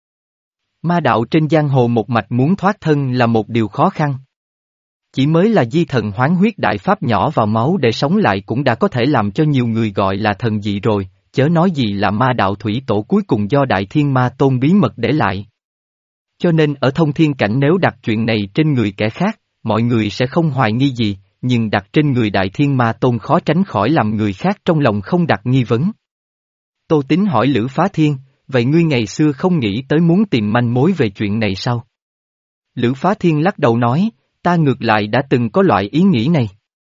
Ma đạo trên giang hồ một mạch muốn thoát thân là một điều khó khăn. Chỉ mới là di thần hoán huyết đại pháp nhỏ vào máu để sống lại cũng đã có thể làm cho nhiều người gọi là thần dị rồi, chớ nói gì là ma đạo thủy tổ cuối cùng do Đại Thiên Ma Tôn bí mật để lại. Cho nên ở thông thiên cảnh nếu đặt chuyện này trên người kẻ khác, mọi người sẽ không hoài nghi gì. Nhưng đặt trên người Đại Thiên Ma Tôn khó tránh khỏi làm người khác trong lòng không đặt nghi vấn. Tô Tín hỏi Lữ Phá Thiên, vậy ngươi ngày xưa không nghĩ tới muốn tìm manh mối về chuyện này sao? Lữ Phá Thiên lắc đầu nói, ta ngược lại đã từng có loại ý nghĩ này.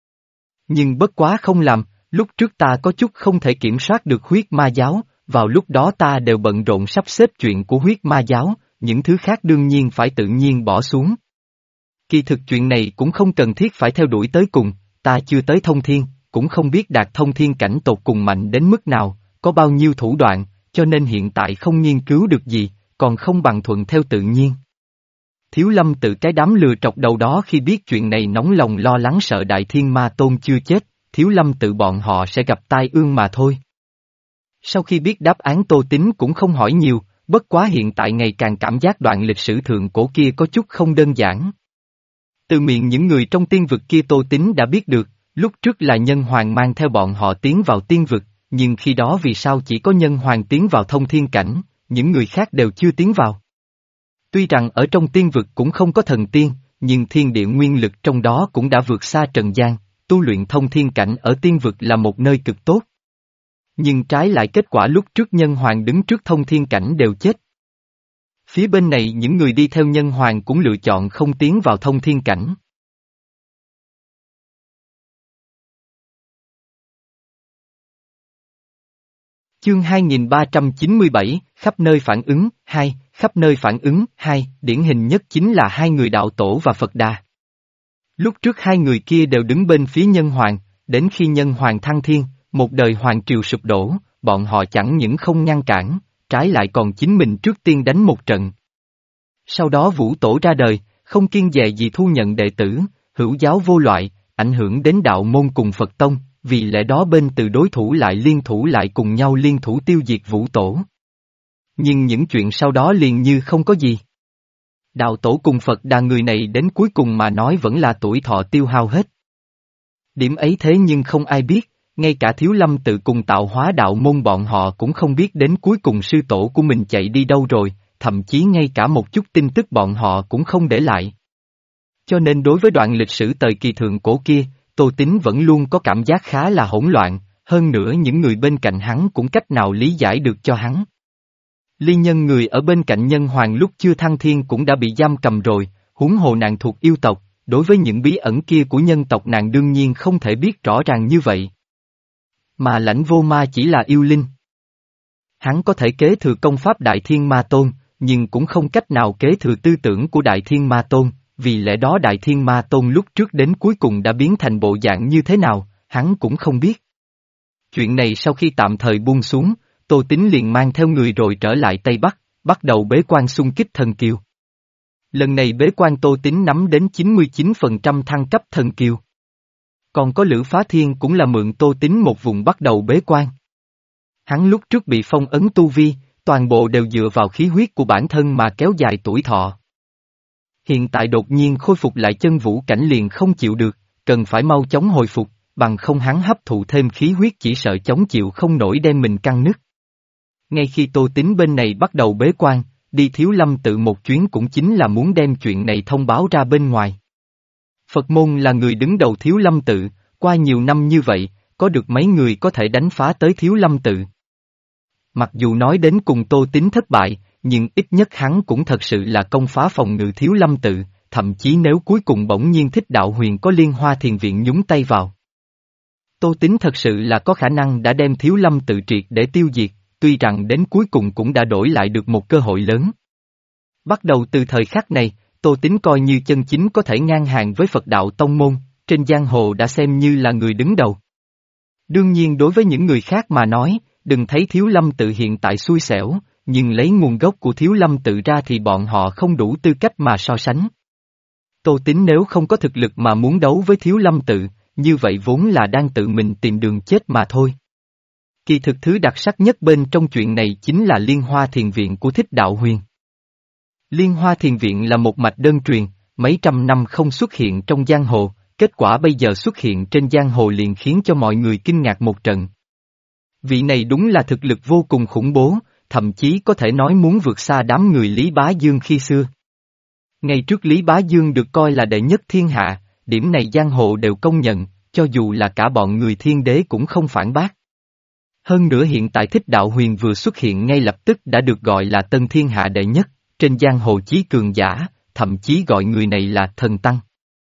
Nhưng bất quá không làm, lúc trước ta có chút không thể kiểm soát được huyết ma giáo, vào lúc đó ta đều bận rộn sắp xếp chuyện của huyết ma giáo, những thứ khác đương nhiên phải tự nhiên bỏ xuống. Kỳ thực chuyện này cũng không cần thiết phải theo đuổi tới cùng, ta chưa tới thông thiên, cũng không biết đạt thông thiên cảnh tột cùng mạnh đến mức nào, có bao nhiêu thủ đoạn, cho nên hiện tại không nghiên cứu được gì, còn không bằng thuận theo tự nhiên. Thiếu Lâm Tự cái đám lừa trọc đầu đó khi biết chuyện này nóng lòng lo lắng sợ Đại Thiên Ma Tôn chưa chết, Thiếu Lâm Tự bọn họ sẽ gặp tai ương mà thôi. Sau khi biết đáp án Tô Tín cũng không hỏi nhiều, bất quá hiện tại ngày càng cảm giác đoạn lịch sử thượng cổ kia có chút không đơn giản. Từ miệng những người trong tiên vực kia Tô Tín đã biết được, lúc trước là Nhân Hoàng mang theo bọn họ tiến vào tiên vực, nhưng khi đó vì sao chỉ có Nhân Hoàng tiến vào thông thiên cảnh, những người khác đều chưa tiến vào. Tuy rằng ở trong tiên vực cũng không có thần tiên, nhưng thiên địa nguyên lực trong đó cũng đã vượt xa trần gian, tu luyện thông thiên cảnh ở tiên vực là một nơi cực tốt. Nhưng trái lại kết quả lúc trước Nhân Hoàng đứng trước thông thiên cảnh đều chết. Phía bên này những người đi theo Nhân Hoàng cũng lựa chọn không tiến vào thông thiên cảnh. Chương hai nghìn ba trăm chín mươi bảy, khắp nơi phản ứng, hai, khắp nơi phản ứng, hai, điển hình nhất chính là hai người đạo tổ và Phật Đà. Lúc trước hai người kia đều đứng bên phía Nhân Hoàng, đến khi Nhân Hoàng thăng thiên, một đời hoàng triều sụp đổ, bọn họ chẳng những không ngăn cản, trái lại còn chính mình trước tiên đánh một trận. Sau đó Vũ Tổ ra đời, không kiêng dè gì thu nhận đệ tử, hữu giáo vô loại, ảnh hưởng đến đạo môn cùng Phật Tông, vì lẽ đó bên từ đối thủ lại liên thủ lại cùng nhau liên thủ tiêu diệt Vũ Tổ. Nhưng những chuyện sau đó liền như không có gì. Đạo Tổ cùng Phật Đà người này đến cuối cùng mà nói vẫn là tuổi thọ tiêu hao hết. Điểm ấy thế nhưng không ai biết, ngay cả Thiếu Lâm Tự cùng tạo hóa đạo môn bọn họ cũng không biết đến cuối cùng sư tổ của mình chạy đi đâu rồi, thậm chí ngay cả một chút tin tức bọn họ cũng không để lại. Cho nên đối với đoạn lịch sử thời kỳ thượng cổ kia, Tô Tín vẫn luôn có cảm giác khá là hỗn loạn, hơn nữa những người bên cạnh hắn cũng cách nào lý giải được cho hắn. Ly Nhân người ở bên cạnh Nhân Hoàng lúc chưa thăng thiên cũng đã bị giam cầm rồi, huống hồ nàng thuộc yêu tộc, đối với những bí ẩn kia của nhân tộc nàng đương nhiên không thể biết rõ ràng như vậy. Mà Lãnh Vô Ma chỉ là yêu linh. Hắn có thể kế thừa công pháp Đại Thiên Ma Tôn, nhưng cũng không cách nào kế thừa tư tưởng của Đại Thiên Ma Tôn, vì lẽ đó Đại Thiên Ma Tôn lúc trước đến cuối cùng đã biến thành bộ dạng như thế nào, hắn cũng không biết. Chuyện này sau khi tạm thời buông xuống, Tô Tín liền mang theo người rồi trở lại Tây Bắc, bắt đầu bế quan xung kích thần kiều. Lần này bế quan Tô Tín nắm đến chín mươi chín phần trăm thăng cấp thần kiều. Còn có Lữ Phá Thiên cũng là mượn Tô Tín một vùng bắt đầu bế quan. Hắn lúc trước bị phong ấn tu vi, toàn bộ đều dựa vào khí huyết của bản thân mà kéo dài tuổi thọ. Hiện tại đột nhiên khôi phục lại chân vũ cảnh liền không chịu được, cần phải mau chóng hồi phục, bằng không hắn hấp thụ thêm khí huyết chỉ sợ chống chịu không nổi đem mình căng nứt. Ngay khi Tô Tín bên này bắt đầu bế quan, đi Thiếu Lâm Tự một chuyến cũng chính là muốn đem chuyện này thông báo ra bên ngoài. Phật môn là người đứng đầu Thiếu Lâm Tự, qua nhiều năm như vậy, có được mấy người có thể đánh phá tới Thiếu Lâm Tự. Mặc dù nói đến cùng Tô Tín thất bại, nhưng ít nhất hắn cũng thật sự là công phá phòng ngự Thiếu Lâm Tự, thậm chí nếu cuối cùng bỗng nhiên Thích Đạo Huyền có Liên Hoa Thiền Viện nhúng tay vào. Tô Tín thật sự là có khả năng đã đem Thiếu Lâm Tự triệt để tiêu diệt, tuy rằng đến cuối cùng cũng đã đổi lại được một cơ hội lớn. Bắt đầu từ thời khắc này, Tô Tín coi như chân chính có thể ngang hàng với Phật đạo tông môn, trên giang hồ đã xem như là người đứng đầu. Đương nhiên đối với những người khác mà nói, đừng thấy Thiếu Lâm Tự hiện tại xui xẻo, nhưng lấy nguồn gốc của Thiếu Lâm Tự ra thì bọn họ không đủ tư cách mà so sánh. Tô Tín nếu không có thực lực mà muốn đấu với Thiếu Lâm Tự, như vậy vốn là đang tự mình tìm đường chết mà thôi. Kỳ thực thứ đặc sắc nhất bên trong chuyện này chính là Liên Hoa Thiền Viện của Thích Đạo Huyền. Liên Hoa Thiền Viện là một mạch đơn truyền, mấy trăm năm không xuất hiện trong giang hồ, kết quả bây giờ xuất hiện trên giang hồ liền khiến cho mọi người kinh ngạc một trận. Vị này đúng là thực lực vô cùng khủng bố, thậm chí có thể nói muốn vượt xa đám người Lý Bá Dương khi xưa. Ngày trước Lý Bá Dương được coi là đệ nhất thiên hạ, điểm này giang hồ đều công nhận, cho dù là cả bọn người thiên đế cũng không phản bác. Hơn nữa hiện tại Thích Đạo Huyền vừa xuất hiện ngay lập tức đã được gọi là tân thiên hạ đệ nhất, trên giang hồ chí cường giả, thậm chí gọi người này là thần tăng.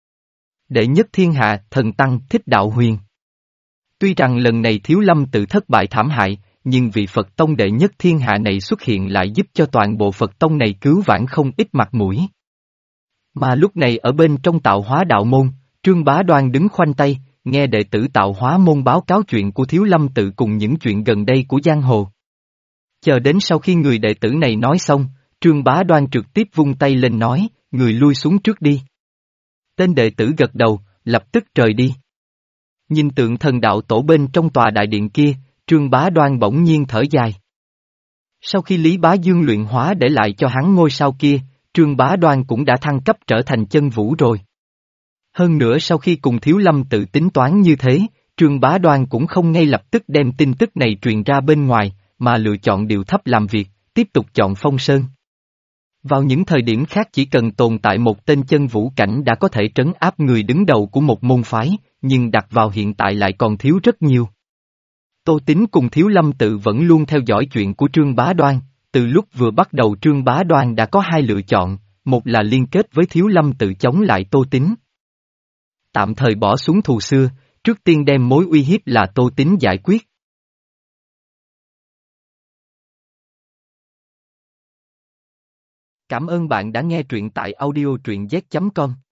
Đệ nhất thiên hạ, thần tăng Thích Đạo Huyền. Tuy rằng lần này Thiếu Lâm Tự thất bại thảm hại, nhưng vị Phật Tông đệ nhất thiên hạ này xuất hiện lại giúp cho toàn bộ Phật Tông này cứu vãn không ít mặt mũi. Mà lúc này ở bên trong tạo hóa đạo môn, Trương Bá Đoan đứng khoanh tay, nghe đệ tử tạo hóa môn báo cáo chuyện của Thiếu Lâm tự cùng những chuyện gần đây của giang hồ. Chờ đến sau khi người đệ tử này nói xong, Trương Bá Đoan trực tiếp vung tay lên nói, người lui xuống trước đi. Tên đệ tử gật đầu, lập tức rời đi. Nhìn tượng thần đạo tổ bên trong tòa đại điện kia, Trương Bá Đoan bỗng nhiên thở dài. Sau khi Lý Bá Dương luyện hóa để lại cho hắn ngôi sao kia, Trương Bá Đoan cũng đã thăng cấp trở thành chân vũ rồi. Hơn nữa sau khi cùng Thiếu Lâm tự tính toán như thế, Trương Bá Đoan cũng không ngay lập tức đem tin tức này truyền ra bên ngoài, mà lựa chọn điều thấp làm việc, tiếp tục chọn Phong Sơn. Vào những thời điểm khác chỉ cần tồn tại một tên chân vũ cảnh đã có thể trấn áp người đứng đầu của một môn phái, nhưng đặt vào hiện tại lại còn thiếu rất nhiều. Tô Tín cùng Thiếu Lâm tự vẫn luôn theo dõi chuyện của Trương Bá Đoan, từ lúc vừa bắt đầu Trương Bá Đoan đã có hai lựa chọn, một là liên kết với Thiếu Lâm tự chống lại Tô Tín. Tạm thời bỏ xuống thù xưa, trước tiên đem mối uy hiếp là Tô Tín giải quyết. Cảm ơn bạn đã nghe truyện tại audio truyện z chấm com.